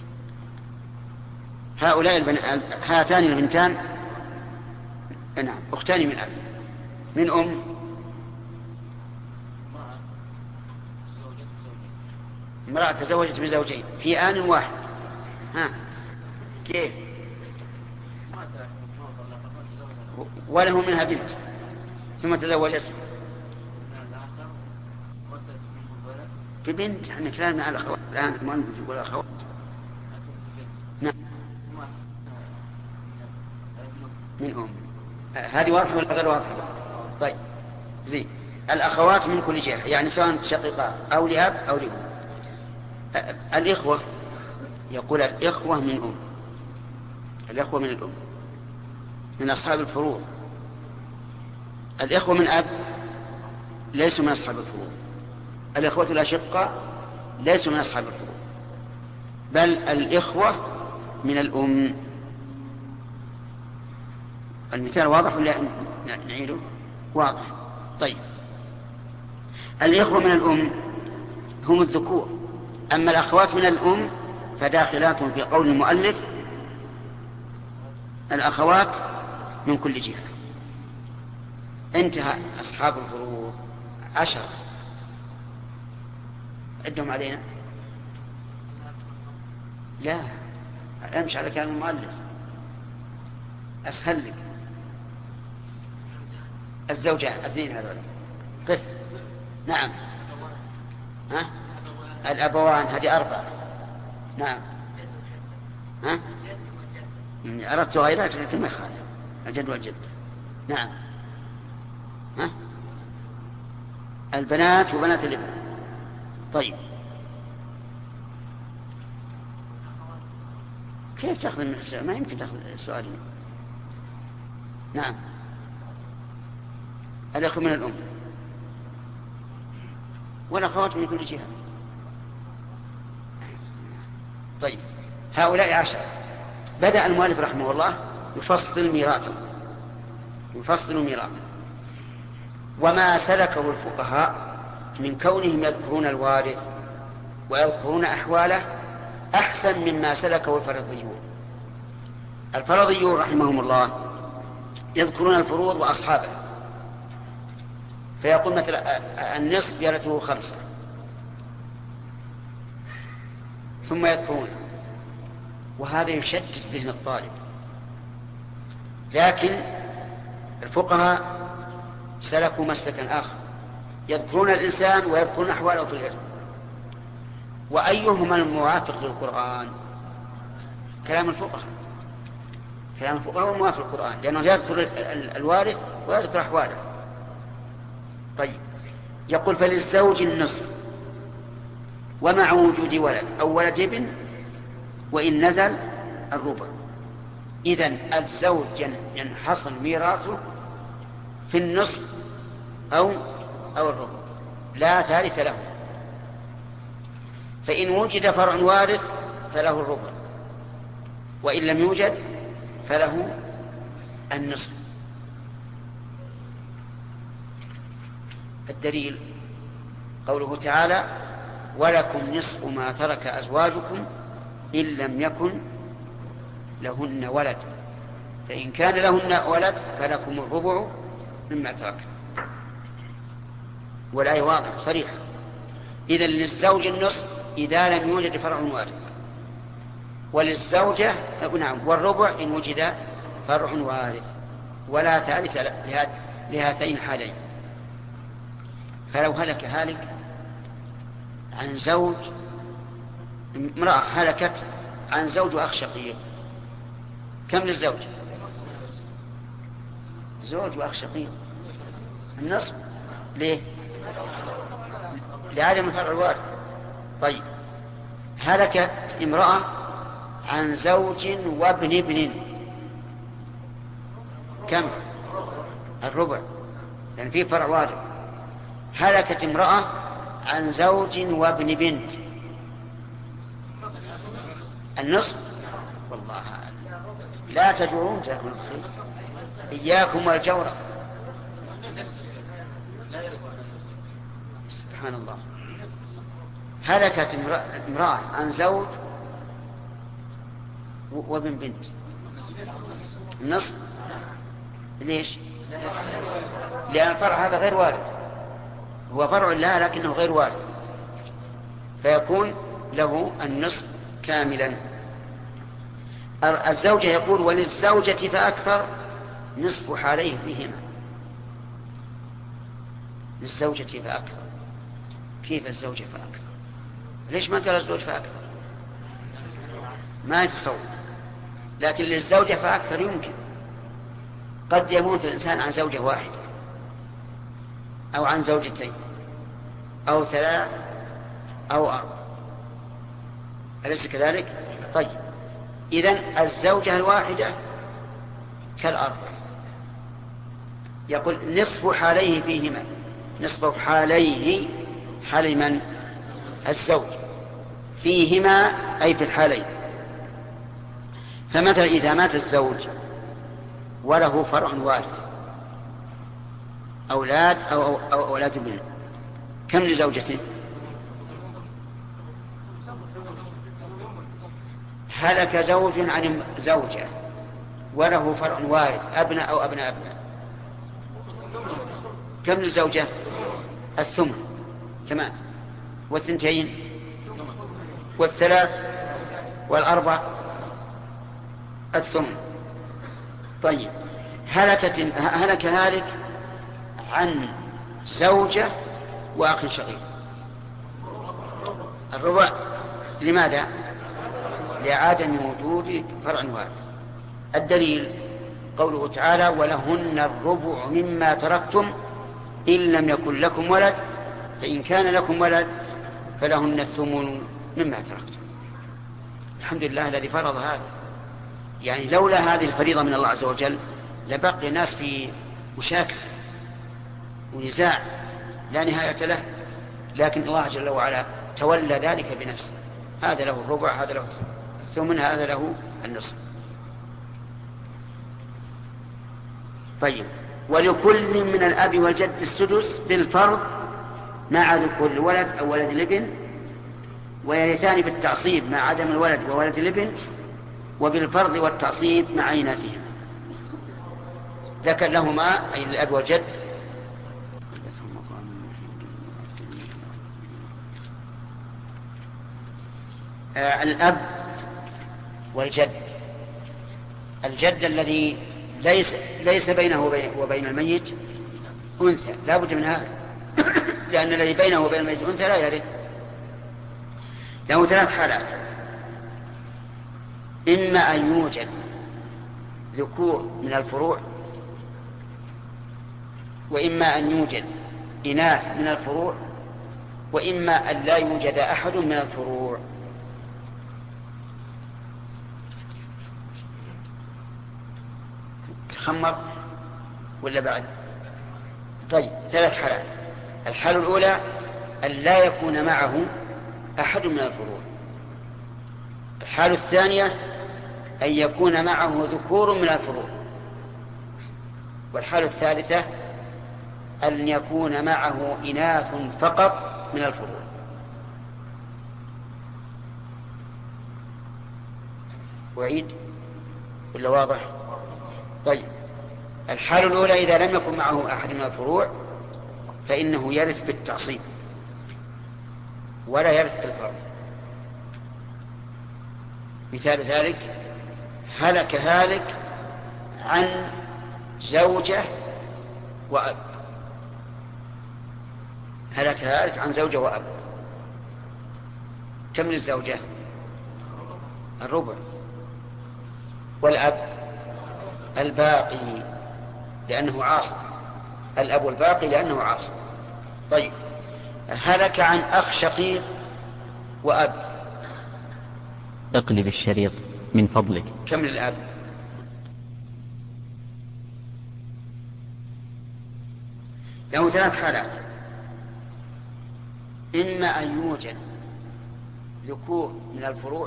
هؤلاء البن... هاتان البنتان نعم أختان من أب من أم، امرأة تزوجت بزوجين في آن واحد ها كيف؟ وله منها بنت ثم تزوجت ببنت. احنا كلامنا على الاخوات الان، ما نقول الاخوات. نعم من ام. هذه واضحه ولا غير واضحه؟ طيب زين. الاخوات من كل جهه، يعني سواء شقيقات او لاب او لام. الاخوه يقول الاخوه من ام، الاخوه من الام من اصحاب الفروض. الاخوه من اب ليسوا من اصحاب الفروض. الاخوه الاشقاء ليسوا من اصحاب الفروض، بل الاخوه من الام. المثال واضح ولا نعيده؟ واضح. طيب الإخوة من الأم هم الذكور، أما الأخوات من الأم فداخلات في قول المؤلف الأخوات من كل جهة. انتهى أصحاب الفروض عشر. عدهم علينا. لا امشي على كلام المؤلف أسهل لك. الزوجان اثنين هذول. طفل. نعم. ها؟ الأبوان هذه أربعة. نعم. ها؟ أردت غيرات لكن ما يخالف. الجد والجد. نعم. ها؟ البنات وبنات الابن. طيب كيف تأخذ من السؤال؟ ما يمكن تأخذ السؤالين. نعم. الأخوة من الأم والأخوات من كل جهة. طيب هؤلاء عشر. بدأ المؤلف رحمه الله يفصل ميراثا، يفصل ميراثا. وما سلكه الفقهاء من كونهم يذكرون الوارث ويذكرون أحواله أحسن مما سلكه الفرضيون. الفرضيون رحمهم الله يذكرون الفروض وأصحابه، فيقول مثلا النصف يرثه خمسة ثم يذكرون، وهذا يشتت ذهن الطالب. لكن الفقهاء سلكوا مسلكا آخر، يذكرون الإنسان ويذكرون أحواله في الإرث. وأيهما الموافق للقرآن؟ كلام الفقهاء. كلام الفقهاء هو موافق للقرآن، لأنه يذكر الوارث ويذكر أحواله. طيب يقول فللزوج النصف ومع وجود ولد أو ولد ابن وإن نزل الربع. إذن الزوج ينحصر ميراثه في النصف أو أو الربع، لا ثالث له. فإن وجد فرع وارث فله الربع، وإن لم يوجد فله النصف. الدليل قوله تعالى ولكم نصف ما ترك أزواجكم إن لم يكن لهن ولد فإن كان لهن ولد فلكم الربع مما ترك. والآية واضحة صريحة. إذن للزوج النصف إذا لم يوجد فرع وارث، وللزوجة نعم والربع إن وجد فرع وارث، ولا ثالث لهاتين حالين. فلو هلك هالك عن زوج، امرأة هلكت عن زوج وأخ شقيق، كم للزوج؟ زوج وأخ شقيق النصف. ليه؟ لعدم الفرع الوارث. طيب هلكت امرأة عن زوج وابن ابن، كم؟ الربع، لأن فيه فرع وارث. هلكت امرأة عن زوج وابن بنت، النصف. والله لا تجورون جزاكم الله خير، إياكم والجورة. سبحان الله. هلكت امرأة عن زوج وابن بنت، النصف. ليش؟ لأن الفرع هذا غير وارث، هو فرع لها لكنه غير وارث، فيكون له النصف كاملا. الزوجة يقول وللزوجة فأكثر نصف حاليه فيهما. للزوجة فأكثر، كيف الزوجة فأكثر؟ ليش ما قال الزوج فأكثر؟ ما يتصور. لكن للزوجة فأكثر يمكن. قد يموت الإنسان عن زوجة واحدة أو عن زوجتين أو ثلاث أو أربع، أليس كذلك؟ طيب، إذن الزوجة الواحدة كالأربع. يقول نصف حاليه فيهما، نصف حاليه، حال من؟ الزوج، فيهما أي في الحالين. فمثلا إذا مات الزوج وله فرع وارث، أولاد أو, أو, أو أولاد ابن، كم لزوجته؟ هلك زوج عن زوجة وله فرع وارث، أبناء أو أبناء أبناء، كم للزوجة؟ الثمن. تمام. والثنتين والثلاث والأربع الثمن. طيب، هلكت هلك هالك عن زوجة وأخ شقيق، الربع. لماذا؟ لعدم وجود فرع وارث. الدليل قوله تعالى ولهن الربع مما تركتم إن لم يكن لكم ولد فإن كان لكم ولد فلهن الثمن مما تركتم. الحمد لله الذي فرض هذا. يعني لولا هذه الفريضة من الله عز وجل لبقي الناس في مشاكسة ونزاع لا نهاية له، لكن الله جل وعلا تولى ذلك بنفسه. هذا له الربع، هذا له الثمن، هذا له النصف. طيب، ولكل من الأب والجد السدس بالفرض مع ذكور الولد أو ولد الابن، ويرثان بالتعصيب مع عدم الولد وولد الابن، وبالفرض والتعصيب مع إناثهما. ذكر لهما أي الأب والجد آه الأب والجد. الجد الذي ليس ليس بينه وبين الميت أنثى، لا بد من هذا لأن الذي بينه وبين الميت أنثى لا يرث. له ثلاث حالات: إما أن يوجد ذكور من الفروع، وإما أن يوجد إناث من الفروع، وإما أن لا يوجد أحد من الفروع. تخمر ولا بعد؟ طيب، ثلاث حالات. الحالة الأولى أن لا يكون معه أحد من الفروع. الحالة الثانية أن يكون معه ذكور من الفروع. والحالة الثالثة أن يكون معه إناث فقط من الفروع. وعيد ولا واضح؟ طيب، الحالة الأولى إذا لم يكن معه أحد من الفروع فإنه يرث بالتعصيب ولا يرث بالفرض. مثال ذلك هلك هالك عن زوجة وأب. هلك هالك عن زوجة وأب، كم للزوجة؟ الربع. والأب الباقي لأنه عاصب. الأب الباقي لأنه عاصب. طيب، هلك عن أخ شقيق وأب. اقلب الشريط من فضلك. كم للأب؟ له ثلاث حالات: إما أن يوجد ذكور من الفروع،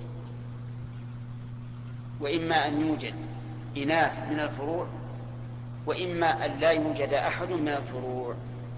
وإما أن يوجد إناث من الفروع، وإما أن لا يوجد أحد من الفروع.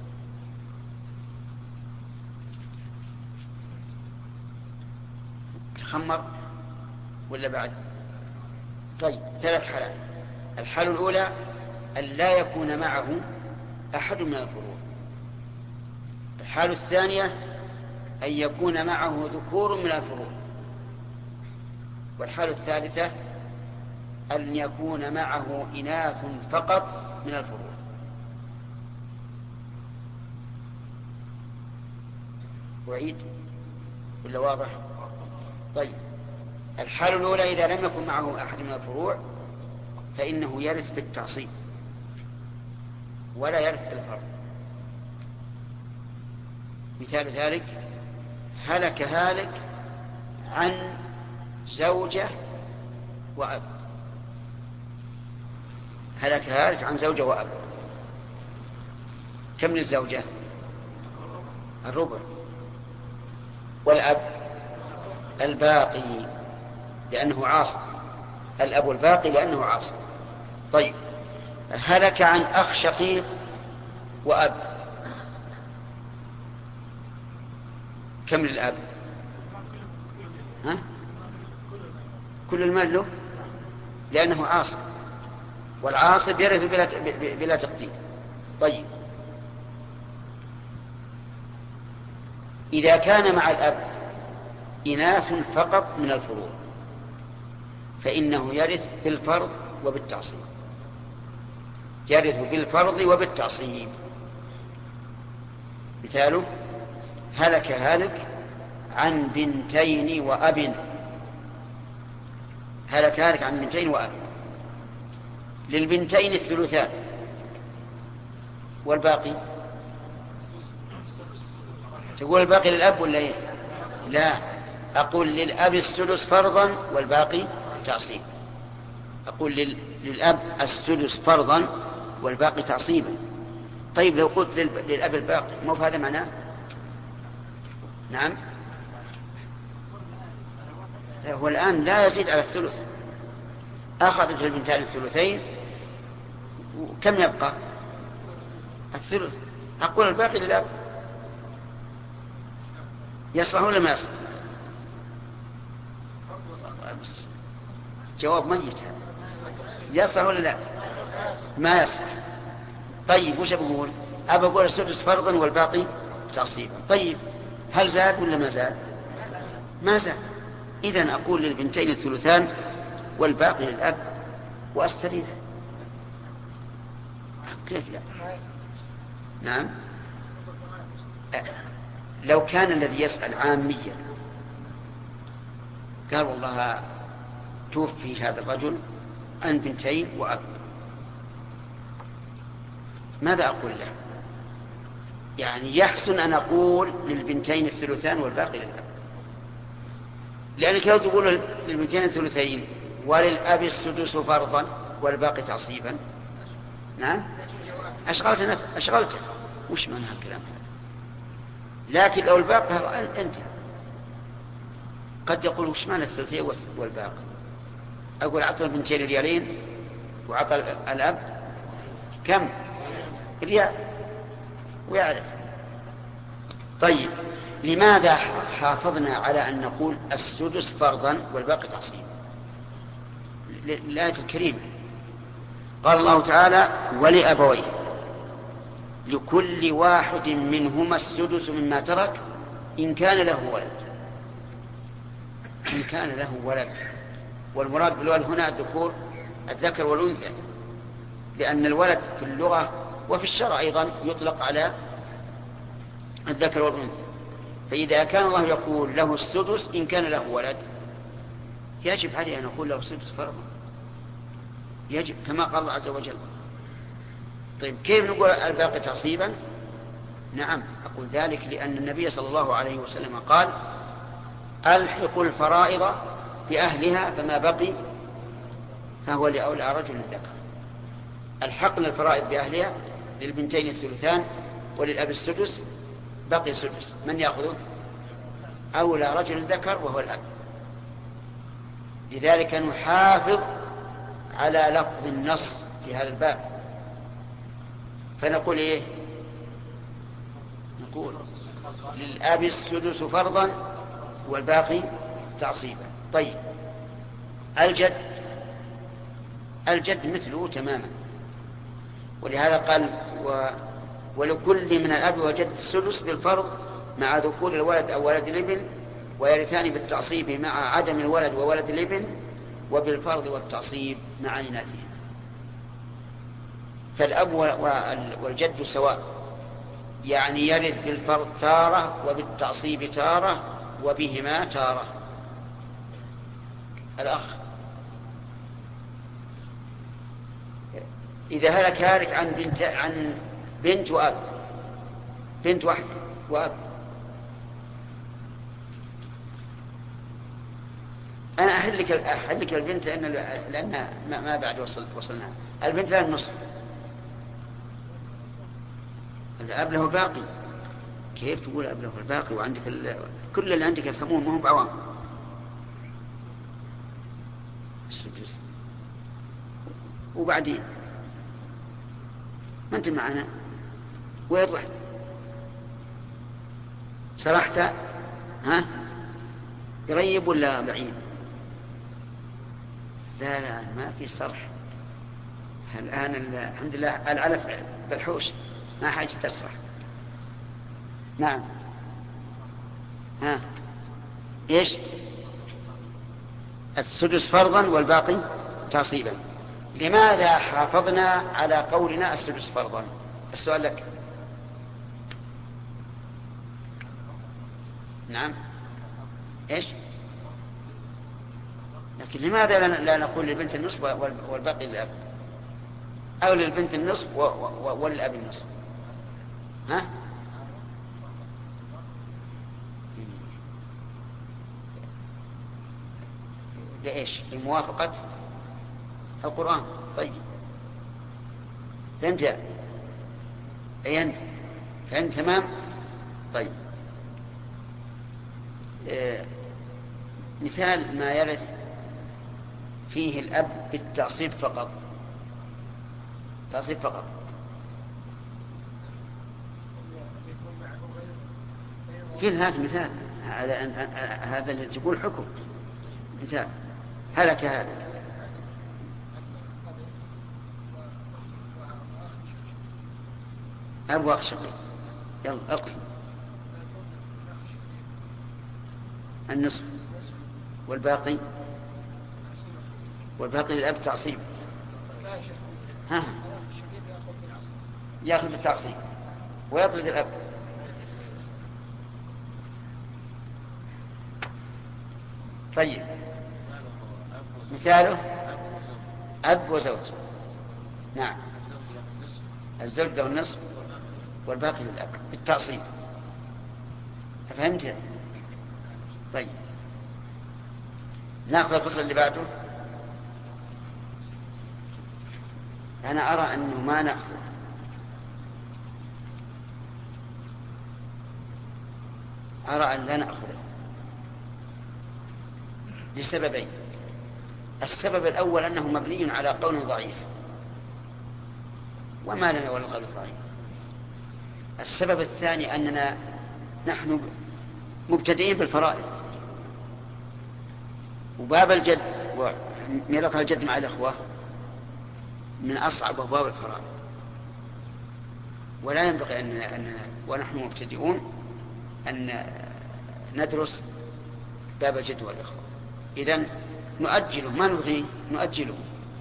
تخمر ولا بعد؟ طيب، ثلاث حالات. الحالة الأولى أن لا يكون معه أحد من الفروع. الحالة الثانية أن يكون معه ذكور من الفروع. والحالة الثالثة أن يكون معه إناث فقط من الفروع. وعيد ولا واضح؟ طيب، الحالة الأولى إذا لم يكن معه أحد من الفروع فإنه يرث بالتعصيب ولا يرث بالفرض. مثال ذلك: هلك هالك عن زوجة وأب. هلك هالك عن زوجة وأب، كم للزوجة؟ الربع. والأب الباقي لأنه عاصب. الأب الباقي لأنه عاصب. طيب، هلك عن أخ شقيق وأب، كم للأب؟ ها؟ كل المال له لأنه عاصب، والعاصب يرث بلا, بلا تقدير. طيب، إذا كان مع الأب إناث فقط من الفروع فإنه يرث بالفرض وبالتعصيب. يرث بالفرض وبالتعصيب. مثاله: هلك هالك عن بنتين وأب. هلك هالك عن بنتين وأب، للبنتين الثلثان، والباقي تقول الباقي للأب ولا إيه؟ لا، أقول للأب السدس فرضا والباقي تعصيبا. أقول للأب السدس فرضا والباقي تعصيبا. طيب، لو قلت للأب الباقي، مو بهذا معناه؟ نعم، هو الآن لا يزيد على الثلث. أخذت البنتان الثلثين، كم يبقى؟ الثلث. أقول الباقي للأب. يصلح ولا ما يصلح؟ جواب ميت هذا. يصلح ولا لا؟ ما يصلح. طيب، وش بقول؟ أبى أقول السدس فرضا والباقي تعصيبا. طيب، هل زاد ولا ما زاد؟ ما زاد. إذن أقول للبنتين الثلثان والباقي للأب وأستريح. كيف لا؟ نعم، لو كان الذي يسأل عاميا قال: والله توفي هذا الرجل عن بنتين وأب، ماذا أقول له؟ يعني يحسن أن أقول للبنتين الثلثان والباقي للأب، لأنك لو تقول للبنتين الثلثين وللأب السدس فرضا والباقي تعصيبا، نعم، أشغلت نفسك، أشغلت. وش معنى هالكلام هذا؟ لكن لو الباقي أنت قد يقول: وش معنى الثلثين والباقي؟ أقول: أعطى البنتين ريالين وأعطى الأب كم؟ ريال، ويعرف. طيب، لماذا حافظنا على أن نقول السدس فرضا والباقي تعصيبا؟ للآية الكريمة قال الله تعالى: ولأبويه لكل واحد منهما السدس مما ترك إن كان له ولد. إن كان له ولد، والمراد بالولد هنا الذكور الذكر والأنثى، لأن الولد في اللغة وفي الشرع أيضا يطلق على الذكر والأنثى. فإذا كان الله يقول له السدس إن كان له ولد، يجب عليه أن نقول له السدس فرضا، يجب، كما قال الله عز وجل. طيب، كيف نقول الباقي تعصيبا؟ نعم، أقول ذلك لأن النبي صلى الله عليه وسلم قال: ألحق الفرائض بأهلها فما بقي فهو لأولى رجل ذكر. الحقنا الفرائض بأهلها، للبنتين الثلثان وللأب السدس، بقي السدس، من يأخذه؟ أولى رجل ذكر وهو الأب. لذلك نحافظ على لفظ النص في هذا الباب، فنقول إيه؟ نقول للأب السدس فرضا والباقي تعصيبا. طيب، الجد الجد مثله تماما، ولهذا قال: و ولكل من الأب والجد السدس بالفرض مع ذكور الولد أو ولد الابن، ويرثان بالتعصيب مع عدم الولد وولد الابن وبالفرض والتعصيب مع إناثهما. فالأب والجد سواء، يعني يرث بالفرض تارة وبالتعصيب تارة وبهما تارة. الأخ إذا هلك هالك عن بنت عن بنت وأب، بنت واحدة وأب، أنا أحلك أحلك البنت لأن لأن ما بعد وصل وصلنا. البنت لها النصف، الأب له الباقي. كيف تقول الأب له الباقي وعندك كل اللي عندك يفهمون ما هم بعوام؟ السدس. وبعدين ما أنت معنا، وين رحت؟ صرحت؟ ها؟ قريب ولا بعيد؟ لا لا ما في صرح الآن. الحمد لله العلف بالحوش، ما حاجة تسرح. نعم. ها إيش؟ السدس فرضا والباقي تعصيبا. لماذا حافظنا على قولنا السدس فرضا؟ السؤال لك. نعم. إيش؟ لكن لماذا لا نقول للبنت النصف والباقي للأب، أو للبنت النصف وللأب النصف؟ ها؟ لإيش؟ لموافقة القرآن. طيب فهمت؟ أي أنت فهمت تمام؟ طيب آه مثال ما يرث فيه الأب بالتعصيب فقط، تعصيب فقط. كيف هذا مثال؟ هذا اللي تقول حكم مثال. هلك هلك أب وأخ شقيق. يلا اقسم. النصف والباقي والباقي للأب تعصيب. ها يأخذ بالتعصيب ويطرد الأب. طيب مثاله أب وزوج. نعم. الزوج له النصف والباقي للأب بالتعصيب. فهمت؟ طيب نأخذ الفصل اللي بعده. أنا أرى أنه ما نأخذ، أرى أن لا نأخذه لسببين. السبب الأول أنه مبني على قول ضعيف، وما لنا ولا قول ضعيف. السبب الثاني أننا نحن مبتدئين بالفرائض، وباب الجد وميراث الجد مع الأخوة من أصعب أبواب الفرائض، ولا ينبغي أن ونحن مبتدئون أن ندرس باب الجد والأخوة. إذن نؤجله، ما نبغي نؤجله،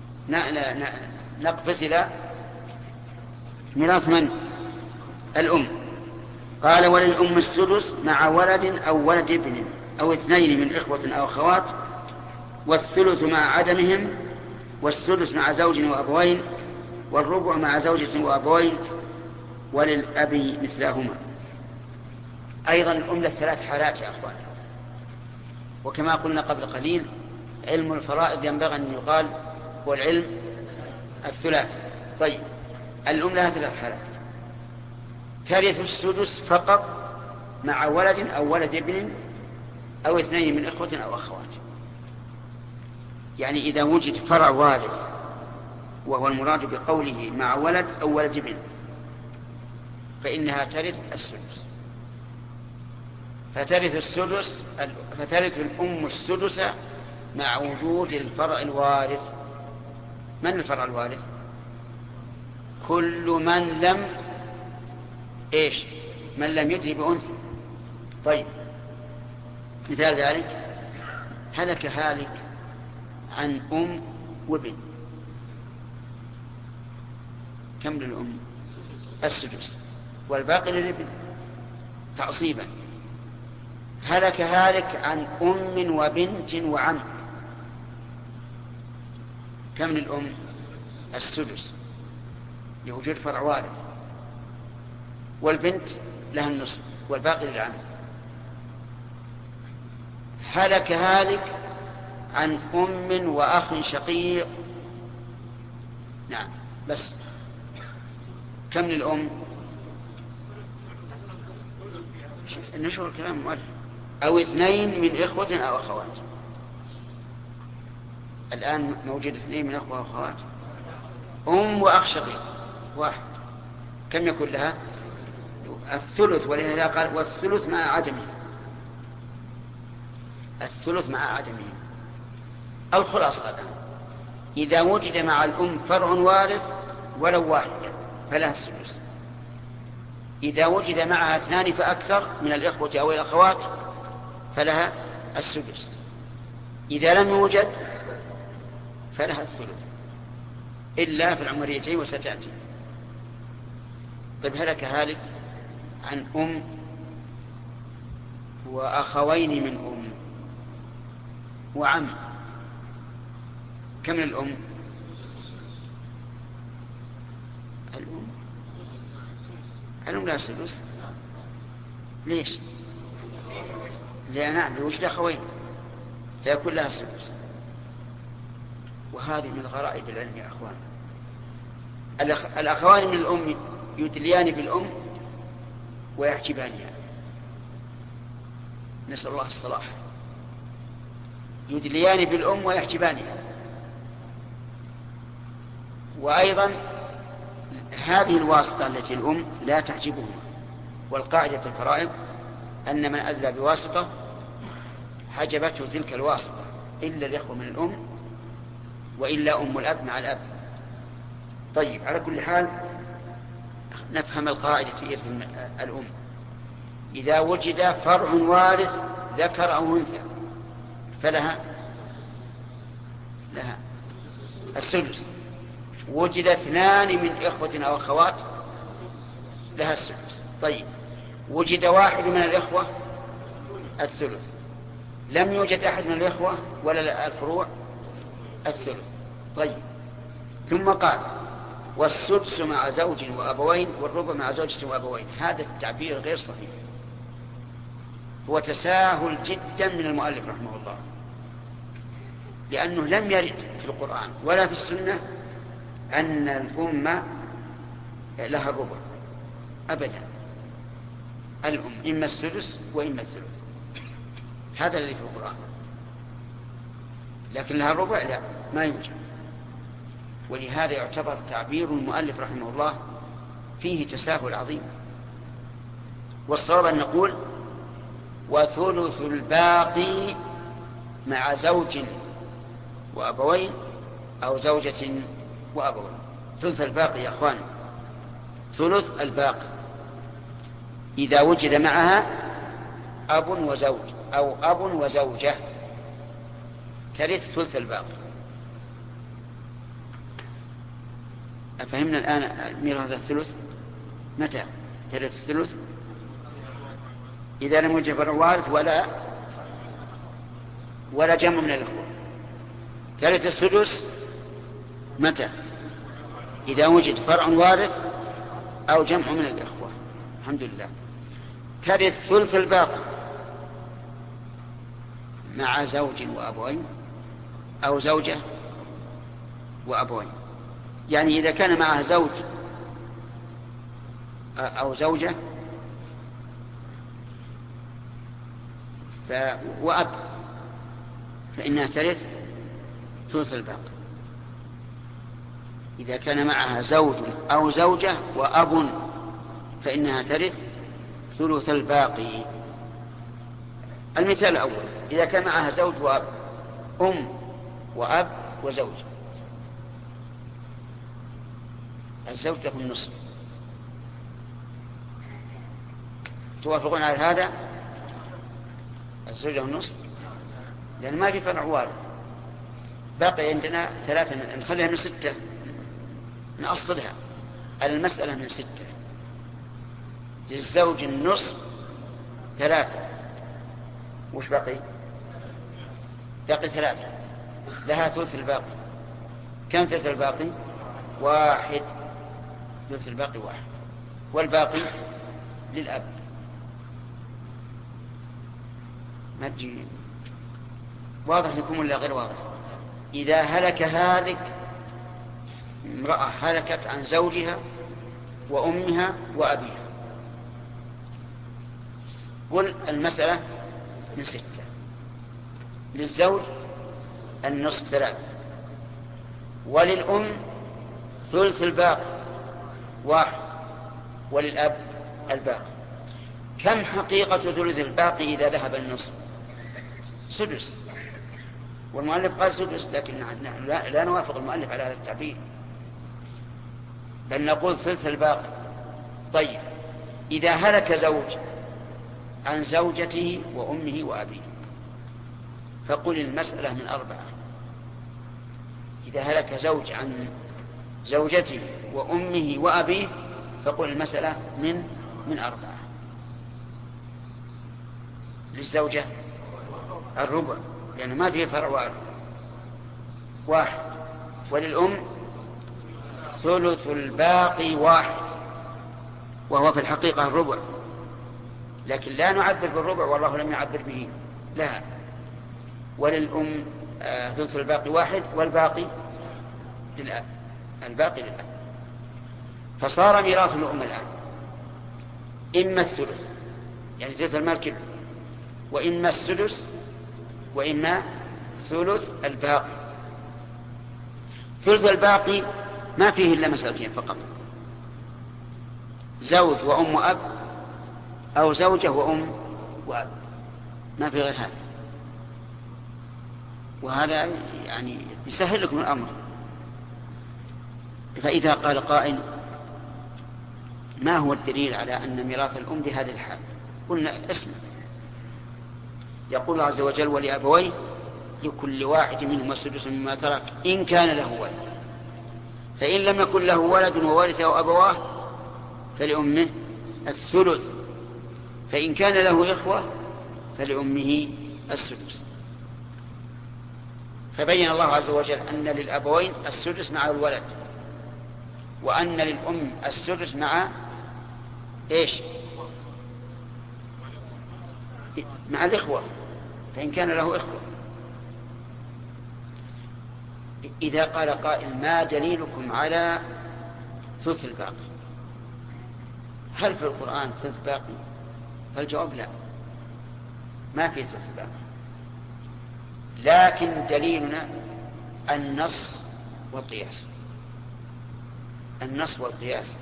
نقفز إلى ميراث من؟ الأم. قال وللأم السدس مع ولد أو ولد ابن أو اثنين من إخوة أو أخوات، والثلث مع عدمهم، والسدس مع زوج وأبوين، والربع مع زوجة وأبوين، وللأب مثلهما. أيضا الأم للثلاث حالات يا أخوان، وكما قلنا قبل قليل علم الفرائض ينبغي أن يقال هو العلم الثلاثي. طيب الأم لها ثلاث حالات: ترث السدس فقط مع ولد أو ولد ابن أو اثنين من إخوة أو أخوات. يعني إذا وجد فرع وارث، وهو المراد بقوله مع ولد أو ولد ابن، فإنها ترث السدس. فترث السدس فترث الأم السدس مع وجود الفرع الوارث. من الفرع الوارث؟ كل من لم إيش من لم يدري بأنثى. طيب مثال ذلك: هلك هالك عن أم وابن، كم للأم؟ السدس، والباقي للابن تعصيبا. هلك هالك عن أم وبنت وعم، كم للأم؟ السدس لوجود فرع وارث، والبنت لها النصف والباقي للعم. هلك هالك عن أم وأخ شقيق، نعم بس كم للأم؟ نشر الكلام مؤلف. أو اثنين من إخوة أو أخوات. الآن موجود اثنين من إخوة وأخوات، أم وأخ شقيق واحد، كم يكون لها؟ الثلث، ولهذا قال والثلث مع عدمه، الثلث مع عدمه. الخلاصة الآن إذا وجد مع الأم فرع وارث ولو واحدا فلها السدس. إذا وجد معها اثنان فأكثر من الإخوة أو الأخوات فلها السدس. إذا لم يوجد فلها الثلث إلا في العمريتين وستأتي. طيب هلك هالك عن أم وأخوين من أم وعم، كم الأم؟ الأم الأم لها السدس. ليش؟ لأن لوجد أخوين فيكون لها السدس. وهذه من غرائب العلم يا أخوان. الأخ... الأخوان من الأم يدليان بالأم ويحجبانها، نسأل الله الصلاح. يدليان بالأم ويحجبانها. وأيضا هذه الواسطة التي الأم لا تحجبهما، والقاعدة في الفرائض أن من أدلى بواسطة حجبته تلك الواسطة إلا الإخوة من الأم وإلا أم الأب مع الأب. طيب على كل حال نفهم القاعدة في إرث الأم. إذا وجد فرع وارث ذكر أو أنثى فلها لها السدس. وجد اثنان من إخوة أو أخوات لها السدس. طيب وجد واحد من الإخوة الثلث، لم يوجد أحد من الإخوة ولا الفروع الثلث. طيب ثم قال والسدس مع زوج وأبوين والربع مع زوجة وأبوين. هذا التعبير غير صحيح، هو تساهل جدا من المؤلف رحمه الله، لأنه لم يرد في القرآن ولا في السنة أن الأم لها الربع أبدا. الأم إما السدس وإما الثلث، هذا الذي في القرآن، لكن لها الربع لا، ما يوجد. ولهذا يعتبر تعبير المؤلف رحمه الله فيه تساهل عظيم. والصواب أن نقول وثلث الباقي مع زوج وأبوين أو زوجة وأبوين. ثلث الباقي يا أخوان، ثلث الباقي إذا وجد معها أب وزوج أو أب وزوجة ترث ثلث الباقي. أفهمنا الآن ميراث الثلث؟ متى ترث الثلث؟ إذا لم يوجد فرع وارث ولا ولا جمع من الأخوة. ترث السدس متى؟ إذا وجد فرع وارث أو جمع من الإخوة. الحمد لله. ترث ثلث الباقي مع زوج وأبوين أو زوجة وأبوين. يعني إذا كان معها زوج أو زوجة ف... وأب فإنها ترث ثلث الباقي. إذا كان معها زوج أو زوجة وأب فإنها ترث ثلث الباقي. المثال الأول إذا كان معها زوج وأب، أم وأب وزوج، الزوج له النصف. توافقون على هذا؟ الزوج له النصف لأن ما في فرع وارث. باقي عندنا ثلاثة، نخليها من ستة، نأصلها. المسألة من ستة، للزوج النصف ثلاثة، وش باقي؟ باقي ثلاثة، لها ثلث الباقي. كم ثلث الباقي؟ واحد. ثلث الباقي واحد، والباقي للأب. ما تجي واضح لكم ولا غير واضح؟ إذا هلك هالك، امرأة هلكت عن زوجها وأمها وأبيها، قل المسألة من ستة، للزوج النصف ثلاثة، وللأم ثلث الباقي واحد، وللأب الباقي. كم حقيقة ثلث الباقي إذا ذهب النصف؟ سدس. والمؤلف قال سدس، لكن نحن لا نوافق المؤلف على هذا التعبير، بل نقول ثلث الباقي. طيب، إذا هلك زوج عن زوجته وأمه وأبيه، فقل المسألة من أربعة. إذا هلك زوج عن زوجته وأمه وأبيه، فقل المسألة من من أربعة. للزوجة الربع، لأنه ما فيه فرع وارث واحد، وللأم ثلث الباقي واحد، وهو في الحقيقة الربع، لكن لا نعبر بالربع والله لم يعبر به لها. وللأم آه ثلث الباقي واحد، والباقي للأب، الباقي للأب. فصار ميراث الأم الآن إما الثلث، يعني ثلث المال كله، وإما السدس، وإما ثلث الباقي. ثلث الباقي ما فيه إلا مسألتين فقط، زوج وأم وأب، أو زوجة وأم وأب، ما في غير هذا. وهذا يعني يسهل لكم الأمر. فإذا قال قائل ما هو الدليل على أن ميراث الأم بهذه الحال؟ قلنا اسم، يقول الله عز وجل ولأبويه لكل واحد منهما السدس مما ترك إن كان له ولد، فإن لم يكن له ولد وورثه أبواه فلأمه الثلث، فإن كان له إخوة فلأمه السدس. فبين الله عز وجل أن للأبوين السدس مع الولد، وأن للأم السدس مع إيش؟ مع الإخوة، فإن كان له إخوة. إذا قال قائل ما دليلكم على ثلث الباقي؟ هل في القرآن ثلث باقي؟ فالجواب لا، ما في ثلث باقي، لكن دليلنا النص والقياس. النص والقياس.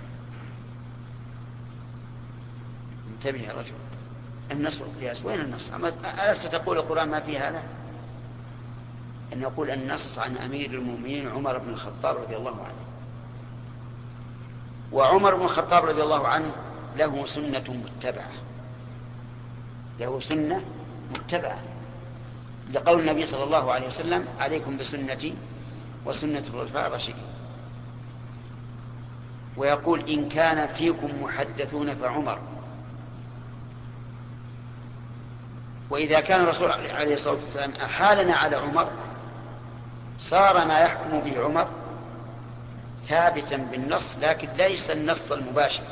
انتبه يا رجل، النص والقياس. وين النص؟ ألست تقول القرآن ما في هذا؟ أن يقول النص عن أمير المؤمنين عمر بن الخطاب رضي الله عنه، وعمر بن الخطاب رضي الله عنه له سنة متبعة، له سنة متبعة لقول النبي صلى الله عليه وسلم عليكم بسنتي وسنة الخلفاء الراشدين. ويقول إن كان فيكم محدثون فعمر. وإذا كان الرسول عليه الصلاة والسلام أحالنا على عمر صار ما يحكم به عمر ثابتا بالنص، لكن ليس النص المباشر،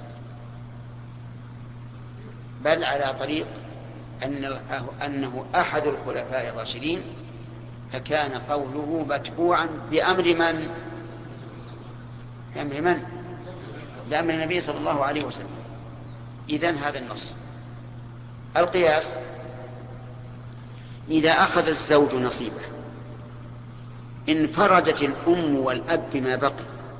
بل على طريق أن أنه أحد الخلفاء الراشدين، فكان قوله متبوعا بأمر من؟ بأمر من؟ بأمر النبي صلى الله عليه وسلم. إذن هذا النص. القياس: إذا أخذ الزوج نصيبه انفردت الأم والأب بما بقي،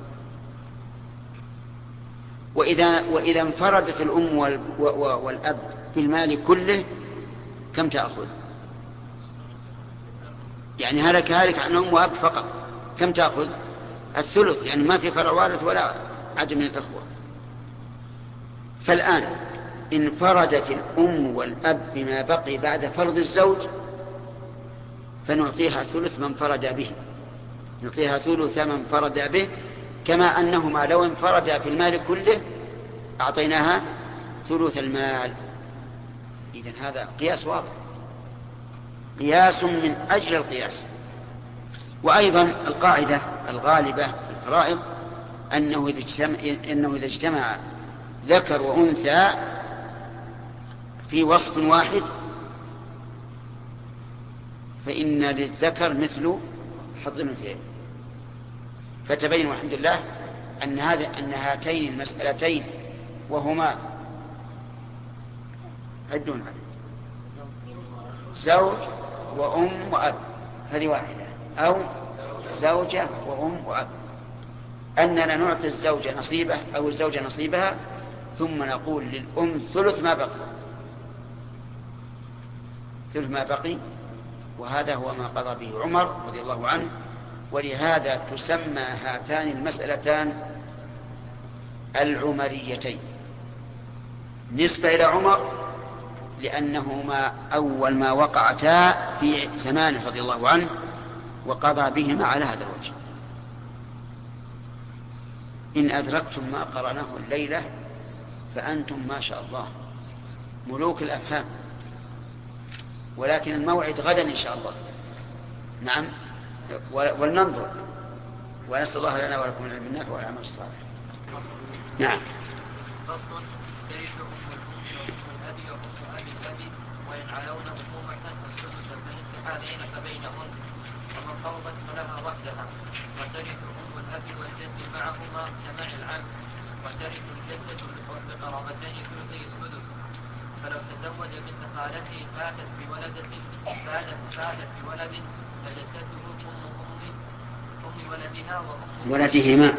وإذا, وإذا انفردت الأم والأب بالمال كله كم تأخذ؟ يعني هلك هلك عن أم وأب فقط، كم تأخذ؟ الثلث، يعني ما في فرع وارث ولا عدد من الإخوة. فالآن انفردت الأم والأب بما بقي بعد فرض الزوج، فنعطيها ثلث من فرد به، نعطيها ثلث من فرد به، كما أنهما لو انفردا في المال كله أعطيناها ثلث المال. إذن هذا قياس واضح، قياس من أجل القياس. وأيضا القاعدة الغالبة في الفرائض أنه إذا اجتمع, إنه إذا اجتمع ذكر وأنثى في وصف واحد فإن للذكر مثل حظ الأنثيين. فتبين والحمد لله أن هذا أن هاتين المسألتين وهما عدون زوج وأم وأب، هذه واحدة، أو زوجة وأم وأب، أننا نعطي الزوجة نصيبه أو الزوجة نصيبها، ثم نقول للأم ثلث ما بقي، ثلث ما بقي. وهذا هو ما قضى به عمر رضي الله عنه. ولهذا تسمى هاتان المسألتان العمريتين، نسبة إلى عمر لأنهما أول ما وقعتا في زمانه رضي الله عنه، وقضى بهما على هذا الوجه. إن أدركتم ما قرأناه الليلة فأنتم ما شاء الله ملوك الأفهام، ولكن الموعد غدا إن شاء الله. نعم، ولننظر، ونسأل الله لنا ولكم العلم النافع والعمل الصالح. نعم. فصل: ترث أم الأم وأم الأب وأم أبي الأب وإن علون أمومة فالسدس فإن اتحادين فبينهن، ومن قربت فلها وحدها. وترث أم الأب والجد معهما كمع العم. وترث الجدة بقرابتين ثلثي السدس. فلو تزوج بنت خالته فاتت بولد فاتت فاتت بولد فجدته أم أم أم ولدها وأم ولدهما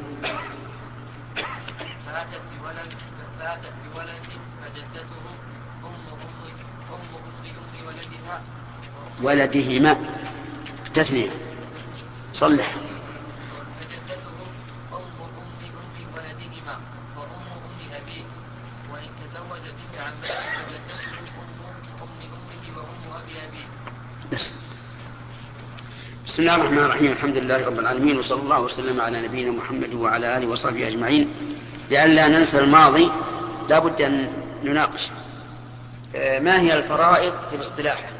فاتت بولد فاتت بولد فجدته أم أم أم أم أم ولدها ولدهما تثنية صلح. فجدته أم أم أم ولدهما وأم أم أبيه. وإن تزوج بنت عمته فجدته أم أم أمه وأم أبي أبيه. بس. بسم الله الرحمن الرحيم، الحمد لله رب العالمين، وصلى الله وسلم على نبينا محمد وعلى آله وصحبه أجمعين. لئلا ننسى الماضي لا بد أن نناقش ما هي الفرائض في الاصطلاح.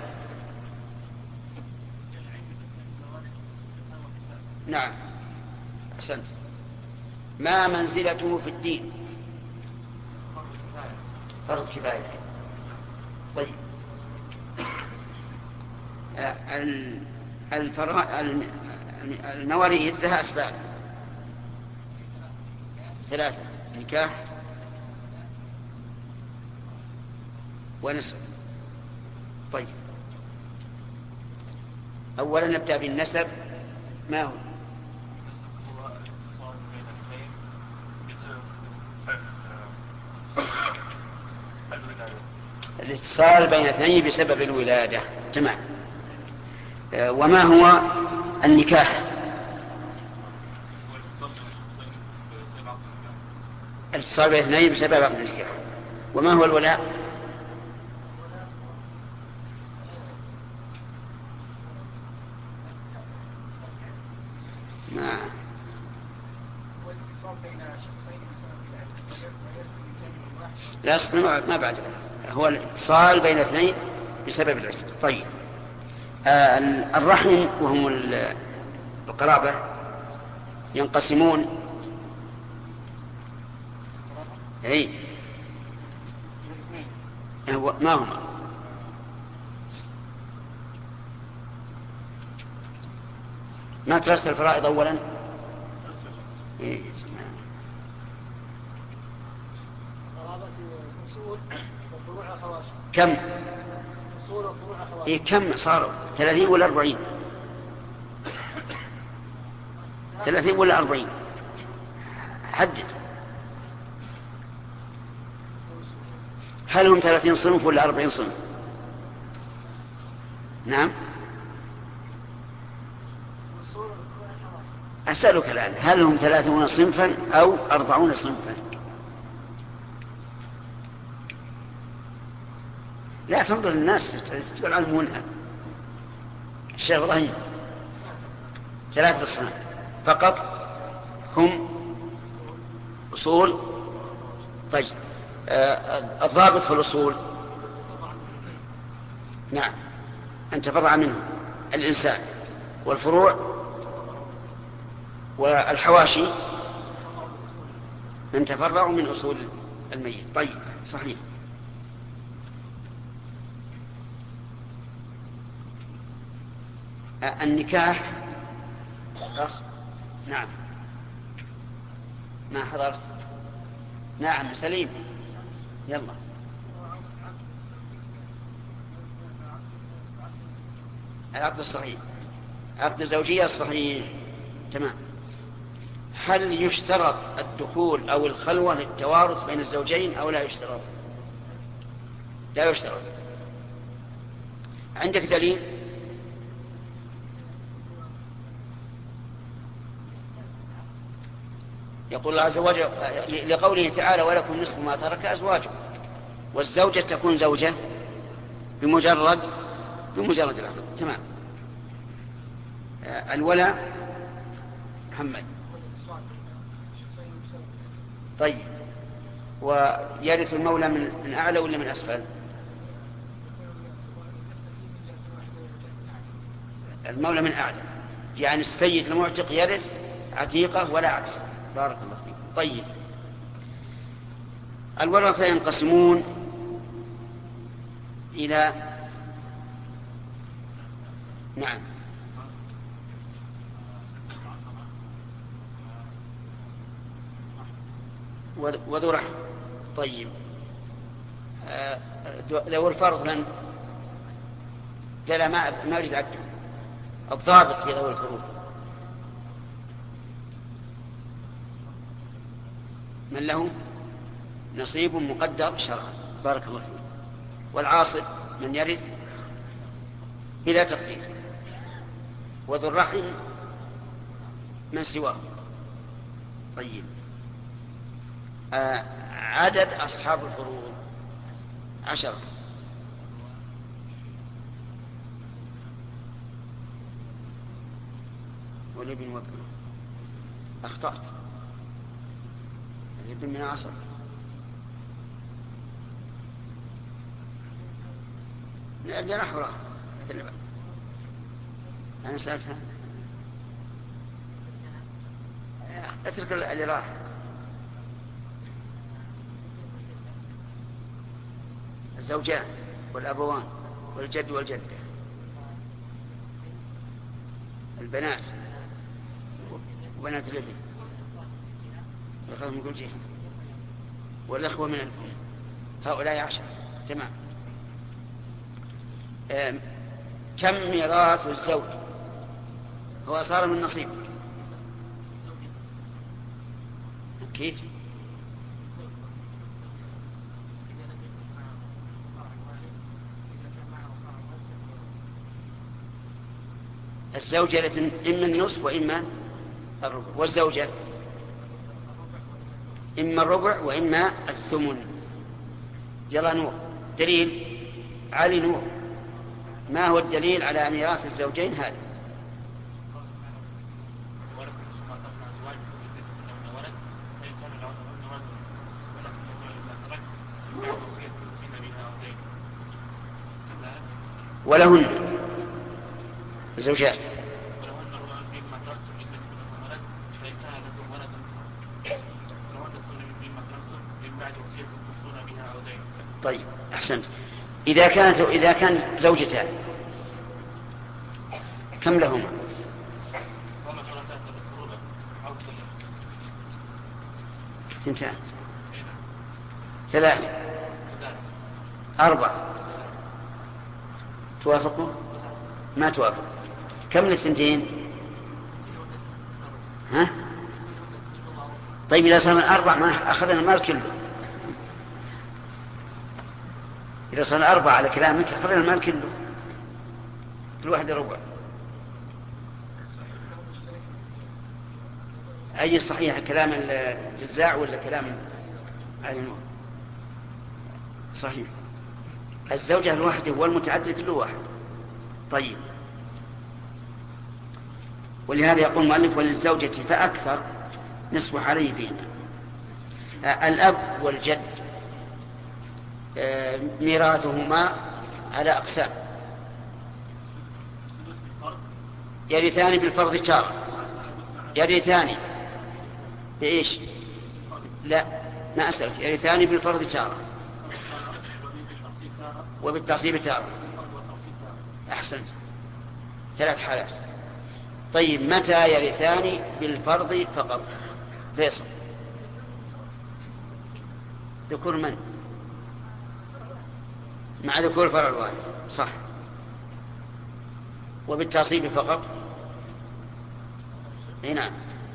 نعم أحسنت. ما منزلته في الدين؟ فرض كفاية. طيب، الفرائض المواريث لها أسباب ثلاثة: نكاح ونسب. طيب، أولا نبدأ بالنسب. ما هو؟ الاتصال بين اثنين بسبب الولادة. تمام. وما هو النكاح؟ الاتصال بين اثنين بسبب النكاح. وما هو الولاء؟ ما لا أصبر ما بعد. هو الاتصال بين اثنين بسبب العشق. طيب، آه الرحم وهم القرابة ينقسمون اي ما هما؟ ما ترسل الفرائض أولا؟ إيه. كم؟ إيه كم صاروا؟ ثلاثين ولا أربعين؟ ثلاثين ولا أربعين؟ حدد. هل هم ثلاثين صنف ولا أربعين صنف؟ نعم. أسألك الآن، هل هم ثلاثون صنفا أو أربعون صنفا؟ لا تنظر للناس تعلمونها. الشيخ إبراهيم ثلاثة أصناف فقط هم أصول. طيب آه الضابط في الأصول نعم أن تفرع منه الإنسان، والفروع والحواشي من تفرع من أصول الميت. طيب صحيح. آه النكاح أخ نعم ما حضرت. نعم سليم يلا. العقد الصحيح عقد الزوجية الصحيح تمام. هل يشترط الدخول أو الخلوة للتوارث بين الزوجين أو لا يشترط؟ لا يشترط. عندك دليل؟ يقول الله عز وجل لقوله تعالى ولكم نصف ما ترك أزواجكم، والزوجة تكون زوجة بمجرد بمجرد العقد تمام. الولاء محمد طيب. ويرث المولى من, من أعلى ولا من أسفل؟ المولى من أعلى، يعني السيد المعتق يرث عتيقة ولا عكس. بارك الله فيك. طيب الورثة ينقسمون إلى نعم وذو رحم. طيب آه ذو الفرض من لا لا ما ما أريد عبده. الضابط في ذوي الفروض من له نصيب مقدر شرعا. بارك الله فيك. والعاصب من يرث بلا تقدير. وذو الرحم من سواه. طيب آه عدد أصحاب الفروض عشرة. والابن وابنه أخطأت. الابن من عصر. اللي راح وراه مثل أنا سألتها اترك اللي راح. الزوجان والأبوان والجد والجدة، البنات وبنات الابن من كل جهة، والأخوة من الأم. هؤلاء عشر تمام. كم ميراث الزوج؟ هو صار من نصيب كيف؟ الزوجة يرث إما النصف وإما الربع، والزوجة إما الربع وإما الثمن. يلا نور دليل. علي نور ما هو الدليل على ميراث الزوجين هذا؟ ولهن الزوجات طيب أحسنت. إذا كانت إذا كان زوجتان كم لهما؟ اثنتان ثلاثة أربعة. توافقوا؟ ما توافق. كم للثنتين؟ ها؟ طيب إذا صار أربع ما أخذنا المال كله. إذا صار أربعة على كلامك أخذنا المال كله، كل واحد ربع. أي صحيح كلام الجزاع ولا كلام علي نور؟ صحيح. الزوجة الواحدة والمتعدد كله واحد. طيب ولهذا يقول المؤلف وللزوجة فأكثر نصبح عليه فيهما. الأب والجد ميراثهما على أقسام: يرثان بالفرض تارة، يرثان بإيش؟ لا ما أسألك، يرثان بالفرض تارة وبالتعصيب تارة. أحسنت، ثلاث حالات. طيب متى يرثان بالفرض فقط؟ فيصل، ذكور من؟ مع ذكور الفرع الوارث، صح. وبالتصيب فقط؟ اي نعم.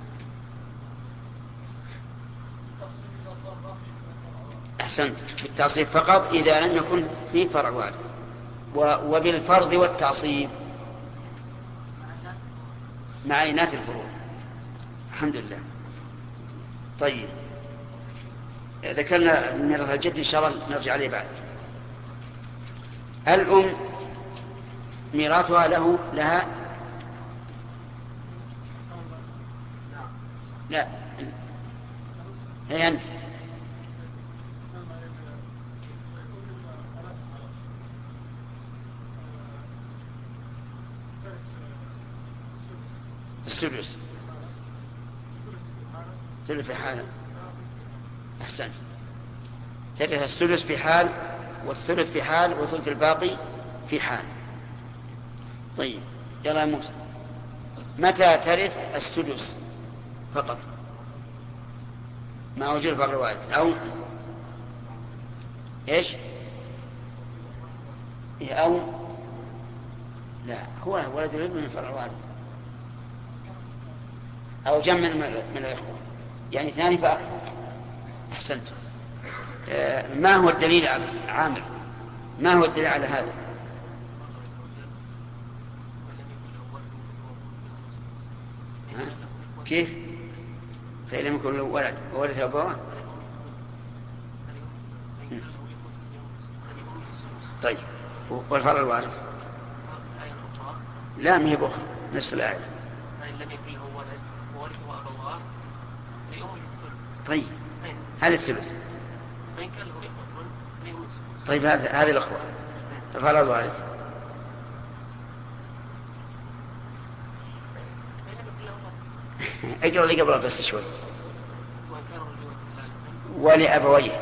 أحسنت، بالتصيب فقط إذا لم يكن فيه فرع وارث. وبالفرض والتعصيب مع إناث الفروع. الحمد لله. طيب ذكرنا ميراث الجد، إن شاء الله نرجع عليه بعد. الأم ميراثها له لها لا هي أنت السدس ثلث في حال. أحسنت، ترث السدس في حال والثلث في حال وثلث الباقي في حال. طيب يلا يا موسى، متى ترث السدس فقط مع وجود الفرع الوارث؟ أو إيش؟ أو لا، هو ولد الابن من الفرع الوارث أو جمع من الإخوة، يعني ثاني فأكثر. أحسنت. ما هو الدليل عامر؟ ما هو الدليل على هذا؟ ها؟ كيف؟ فإن لم يكن له ولد وورث أبواه. طيب والفرع الوارث؟ لا، ما هي بأخرى، نفس الآية. طيب هذا الثلث. طيب هذه الأخوة الفرع الوارث. اقرأ لي قبل بس شوي. ولأبويه.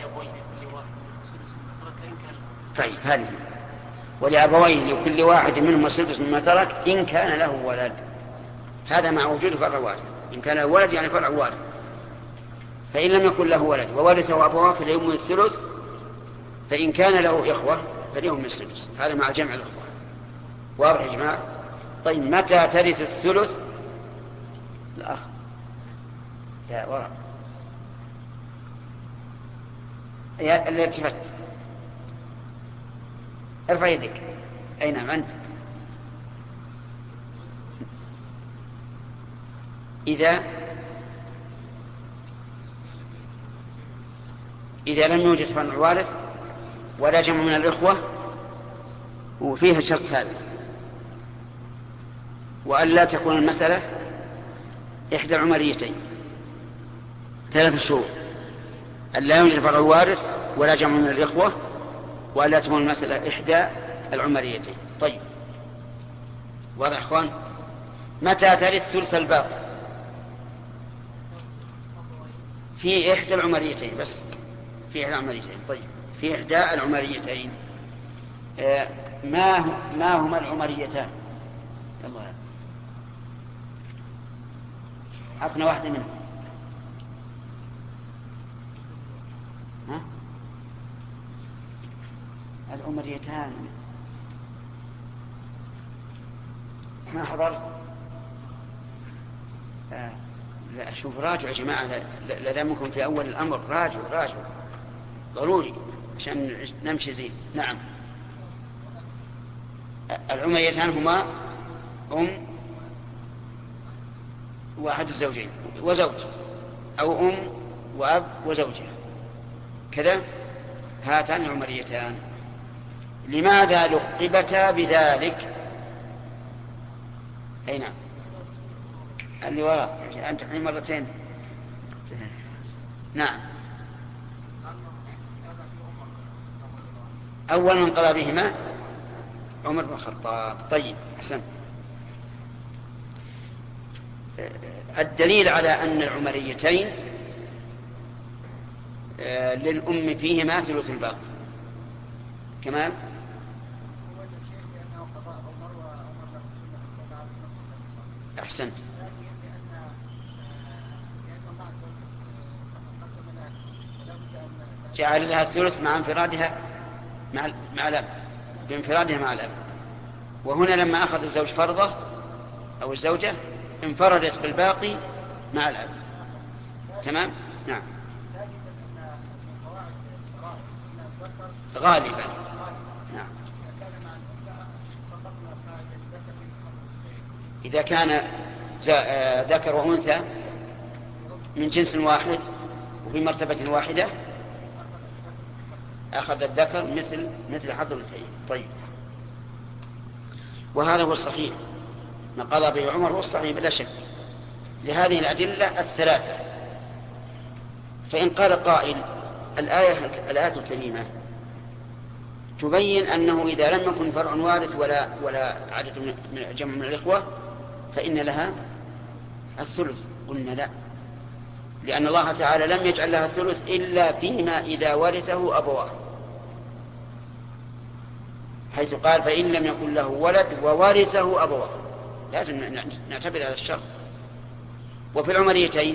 طيب هذه ولأبويه لكل واحد منهم السدس مما ترك إن كان له ولد. هذا مع وجود فرع وارث. إن كان له ولد يعني فرع وارث. فإن لم يكن له ولد وورثه أبواه فليهم الثلث، فإن كان له إخوة فليهم السدس. هذا مع جمع الإخوة. واضح يا جماعة؟ طيب متى ترث الثلث؟ الأخ يا وراء يا اللي التفت، ارفع يدك. أي نعم أنت. إذا إذا لم يوجد فرع وارث ولا جمع من الإخوة، وفيها شرط ثالث، وأن لا تكون المسألة إحدى العمريتين. ثلاث شروط: أن لا يوجد فرع وارث ولا جمع من الإخوة، وأن لا تكون المسألة إحدى العمريتين. طيب واضح يا إخوان؟ متى ترث ثلث الباقي؟ في إحدى العمريتين بس، في إحدى العمريتين. طيب في إحدى العمريتين. آه ما ما هما العمريتان؟ يلا عطنا واحدة منهم. ها؟ العمريتان ما حضرت؟ آه. لا شوف، راجعوا يا جماعة، لا دامكم في أول الأمر، راجعوا راجعوا ضروري عشان نمشي زين. نعم، العمريتان هما أم واحد الزوجين وزوج، أو أم وأب وزوجة، كذا. هاتان العمريتان. لماذا لقبتا بذلك؟ أي نعم، اللي وراء أنت تحريم مرتين. نعم. أول من قضى بهما عمر بن الخطاب. طيب حسن. الدليل على أن العمريتين للأم فيهما ثلث الباقي. كمال. أحسنت. جعل لها الثلث مع انفرادها مع مع الأب، بانفرادها مع الأب. وهنا لما أخذ الزوج فرضه أو الزوجة انفردت بالباقي مع الأب. تمام. نعم. غالبا. نعم. إذا كان ذكر وأنثى من جنس واحد وفي مرتبة واحدة أخذ الذكر مثل مثل حظ الأنثيين. طيب. وهذا هو الصحيح، ما قضى به عمر هو الصحيح بلا شك لهذه الأدلة الثلاثة. فإن قال قائل الآية الآية الكريمة تبين أنه إذا لم يكن فرع وارث ولا ولا عدد من جمع من الإخوة فإن لها الثلث. قلنا لا، لأن الله تعالى لم يجعل لها الثلث إلا فيما إذا ورثه أبواه، حيث قال فإن لم يكن له ولد وورثه أبواه. لازم نعتبر هذا الشرط. وفي العمريتين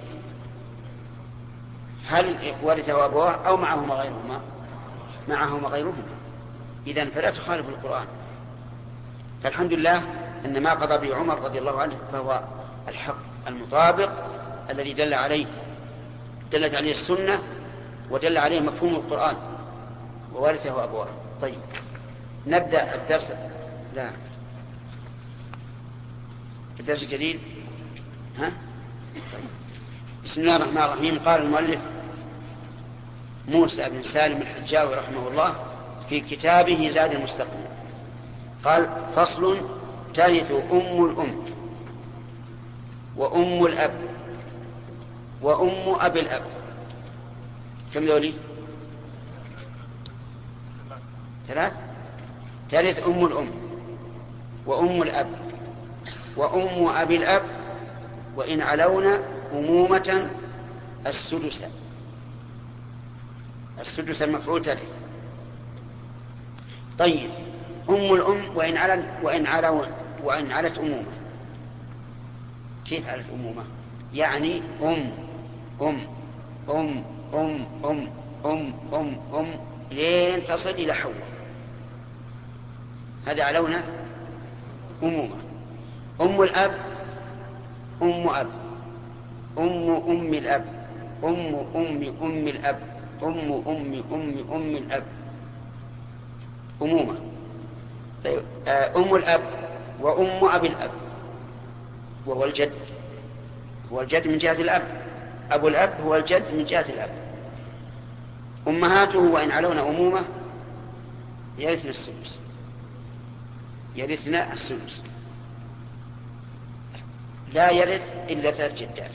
هل ورثه أبواه أو معهما غيرهما؟ معهما غيرهما. إذن فلا تخالف القرآن. فالحمد لله أن ما قضى به عمر رضي الله عنه فهو الحق المطابق الذي دل عليه دلت عليه السنة ودل عليه مفهوم القرآن وورثه أبواه. طيب نبدأ الدرس. لا الدرس الجديد. ها؟ طيب. بسم الله الرحمن الرحيم. قال المؤلف موسى بن سالم الحجاوي رحمه الله في كتابه زاد المستقيم قال فصل ترث أم الأم وأم الأب وأم أبي الأب. كم ذولي؟ ثلاث. ترث أم الأم وأم الأب وأم أبي الأب وإن علون أمومة السدس. السدس المفعول ترث. طيب أم الأم وإن علن وإن علون وإن علت أمومة. كيف علت أمومة؟ يعني أم أم أم أم أم أم أم أم لين تصل إلى حواء. هذا علون أمومة. أم الأب أم أب أم أم الأب أم أم أم الأب أم أم أم أم الأب أمومة. طيب أم الأب وأم أبي الأب وهو الجد، هو الجد من جهة الأب. أبو الأب هو الجد من جهة الأب. أمهاته وإن علون أمومة يرثن السدس، يرثن السدس. لا يرث إلا ثلاث جدات.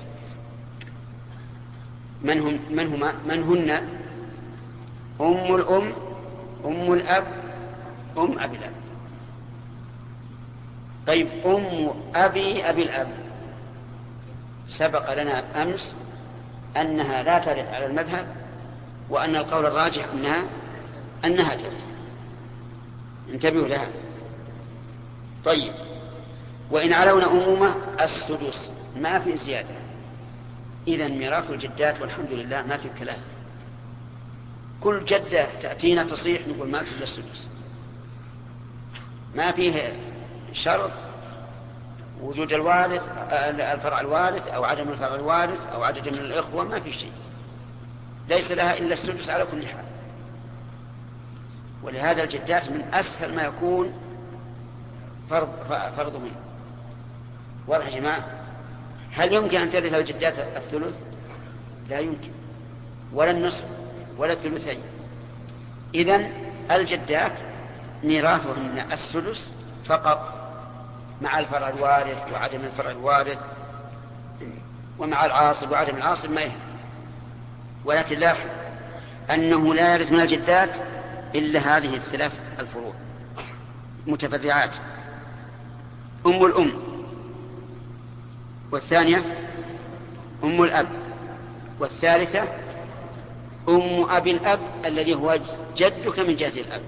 من هم من هما من هن؟ أم الأم أم الأب أم أبي الأب. طيب أم أبي أبي الأب سبق لنا أمس أنها لا ترث على المذهب، وأن القول الراجح أنها أنها ترث. انتبهوا لها. طيب وإن علون أمومة السدس، ما في زيادة. إذن ميراث الجدات والحمد لله ما في كلام. كل جدة تأتينا تصيح نقول ما تسد السدس، ما فيه شرط وجود الوارث الفرع الوارث أو عدم الفرع الوارث أو عدد من الإخوة، ما في شيء. ليس لها إلا السدس على كل حال. ولهذا الجدات من أسهل ما يكون فرض فرضهن. واضح يا جماعة؟ هل يمكن أن ترث الجدات الثلث؟ لا يمكن، ولا النصف ولا الثلثين. إذن الجدات ميراثهن السدس فقط مع الفرع الوارث وعدم الفرع الوارث ومع العاصب وعدم العاصب ما يهم. ولكن لاحظ أنه لا يرث من الجدات إلا هذه الثلاث الفروع متفرعات: أم الأم، والثانية أم الأب، والثالثة أم أبي الأب الذي هو جدك من جهة الأب.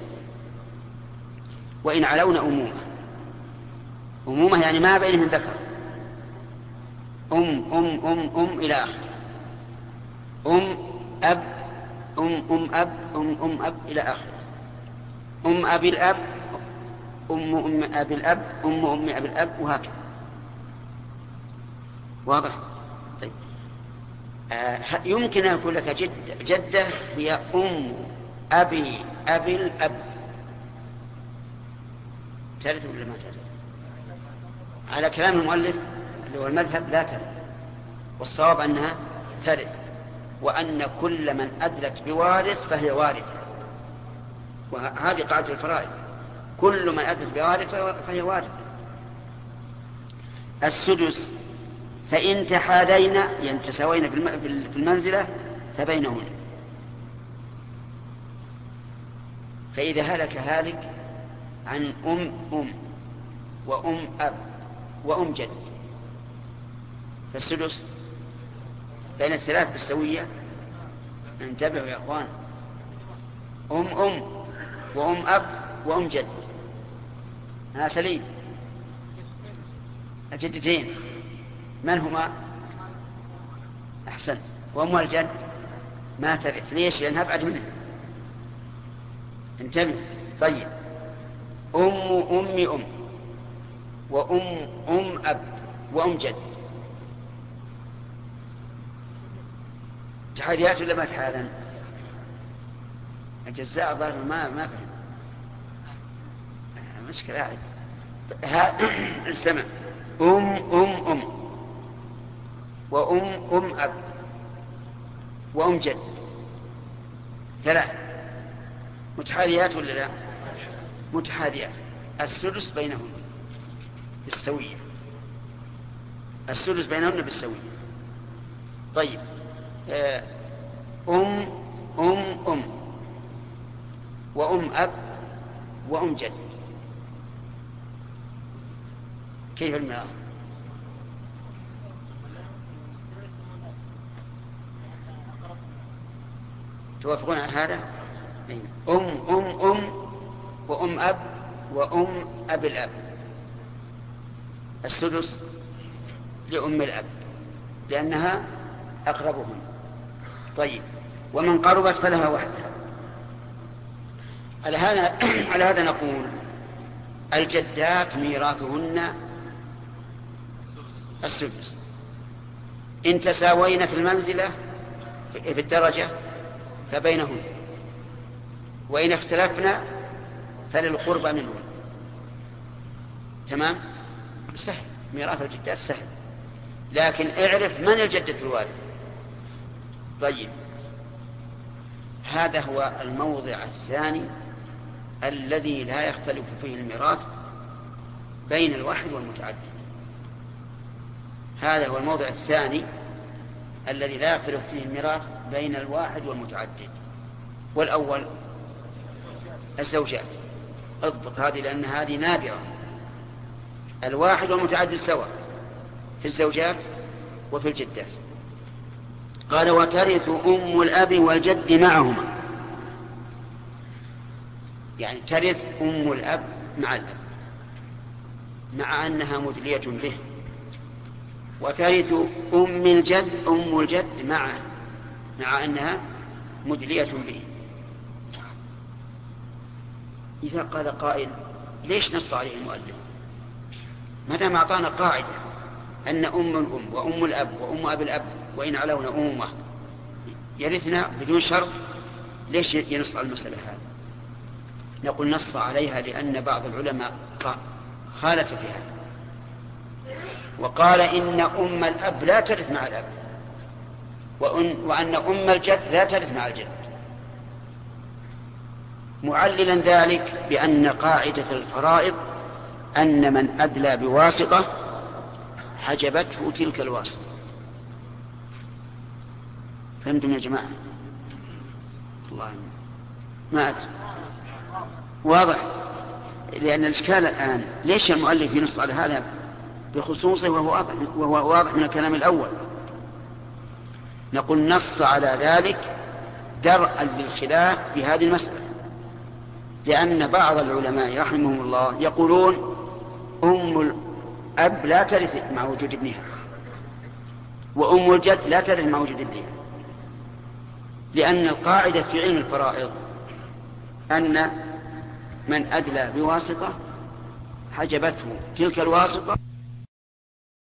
وإن علون أمومة، أمومة يعني ما بينهم ذكر، أم أم أم أم إلى آخر، أم أب أم أم أب أم أم أب إلى آخر، أم أبي الأب أم أم أبي الأب أم أم أبي الأب، وهكذا. واضح؟ طيب آه يمكن أن يكون لك جد جدة هي أم أبي أبي الأب، ترث ولا ما ترث؟ على كلام المؤلف اللي هو المذهب لا ترث، والصواب أنها ترث، وأن كل من أدلت بوارث فهي وارثة، وهذه قاعدة الفرائض: كل من أدلت بوارث فهي وارثة. السدس: فإن تحادينا ينتسوين في المنزلة فبينهن. فإذا هلك هالك عن أم أم وأم أب وأم جد فالسدس بين الثلاث بالسوية. انتبهوا يا أخوان: أم أم وأم أب وأم جد. ها سليم، الجدتين من هما؟ أحسنت. وأم الجد ما ترث. ليش؟ لأنها أبعد منها. انتبه. طيب أم أم أم وأم أم أب وأم جد تحاديات ولا ما تحاذن؟ الجزاء ظاهر ما ما فهم. مشكلة عاد. ها استمع: أم أم أم وأم أم أب وأم جد، ثلاث متحاديات ولا لا؟ متحاديات. السدس بينهن بالسوية، السدس بينهن بالسوية. طيب أم أم أم وأم أب وأم جد، كيف المرأة؟ توافقون على هذا؟ أم أم أم وأم أب وأم أب الأب. السدس لأم الأب لأنها أقربهم. طيب ومن قربت فلها وحدها. على هذا على هذا نقول: الجدات ميراثهن السدس إن تساوين في المنزلة في الدرجة فبينهن، وإن اختلفنا فللقربى منهن. تمام؟ سهل، ميراث الجدات سهل، لكن اعرف من الجدة الوارثة. طيب هذا هو الموضع الثاني الذي لا يختلف فيه الميراث بين الواحد والمتعدد. هذا هو الموضع الثاني الذي لا يختلف فيه الميراث بين الواحد والمتعدد. والأول الزوجات. اضبط هذه لأن هذه نادرة. الواحد والمتعدد سواء في الزوجات وفي الجدات. قال: وترث أم الأب والجد معهما. يعني ترث أم الأب مع الأب مع أنها مدلية به، وترث أم الجد أم الجد معه مع أنها مدلية به. إذا قال قائل: ليش نص عليه المؤلف ما دام أعطانا قاعدة أن أم الأم وأم الأب وأم أبي الأب وإن علونا أمومة يرثنا بدون شرط، ليش ينص على المسألة هذه؟ نقول: نص عليها لأن بعض العلماء خالف في هذا وقال إن أم الأب لا ترث مع الأب، وأن أم الجد لا ترث مع الجد، معللا ذلك بأن قاعدة الفرائض أن من أدلى بواسطة حجبته تلك الواسطة. فهمتم يا جماعة؟ الله ما أدري. واضح؟ لأن الإشكال الآن ليش المؤلف ينص على هذا بخصوصه وهو واضح, وهو واضح من الكلام الأول؟ نقول نص على ذلك درءا للخلاف في هذه المسألة، لأن بعض العلماء رحمهم الله يقولون أم الأب لا ترث مع وجود ابنها، وأم الجد لا ترث مع وجود ابنها، لأن القاعدة في علم الفرائض أن من أدلى بواسطة حجبته تلك الواسطة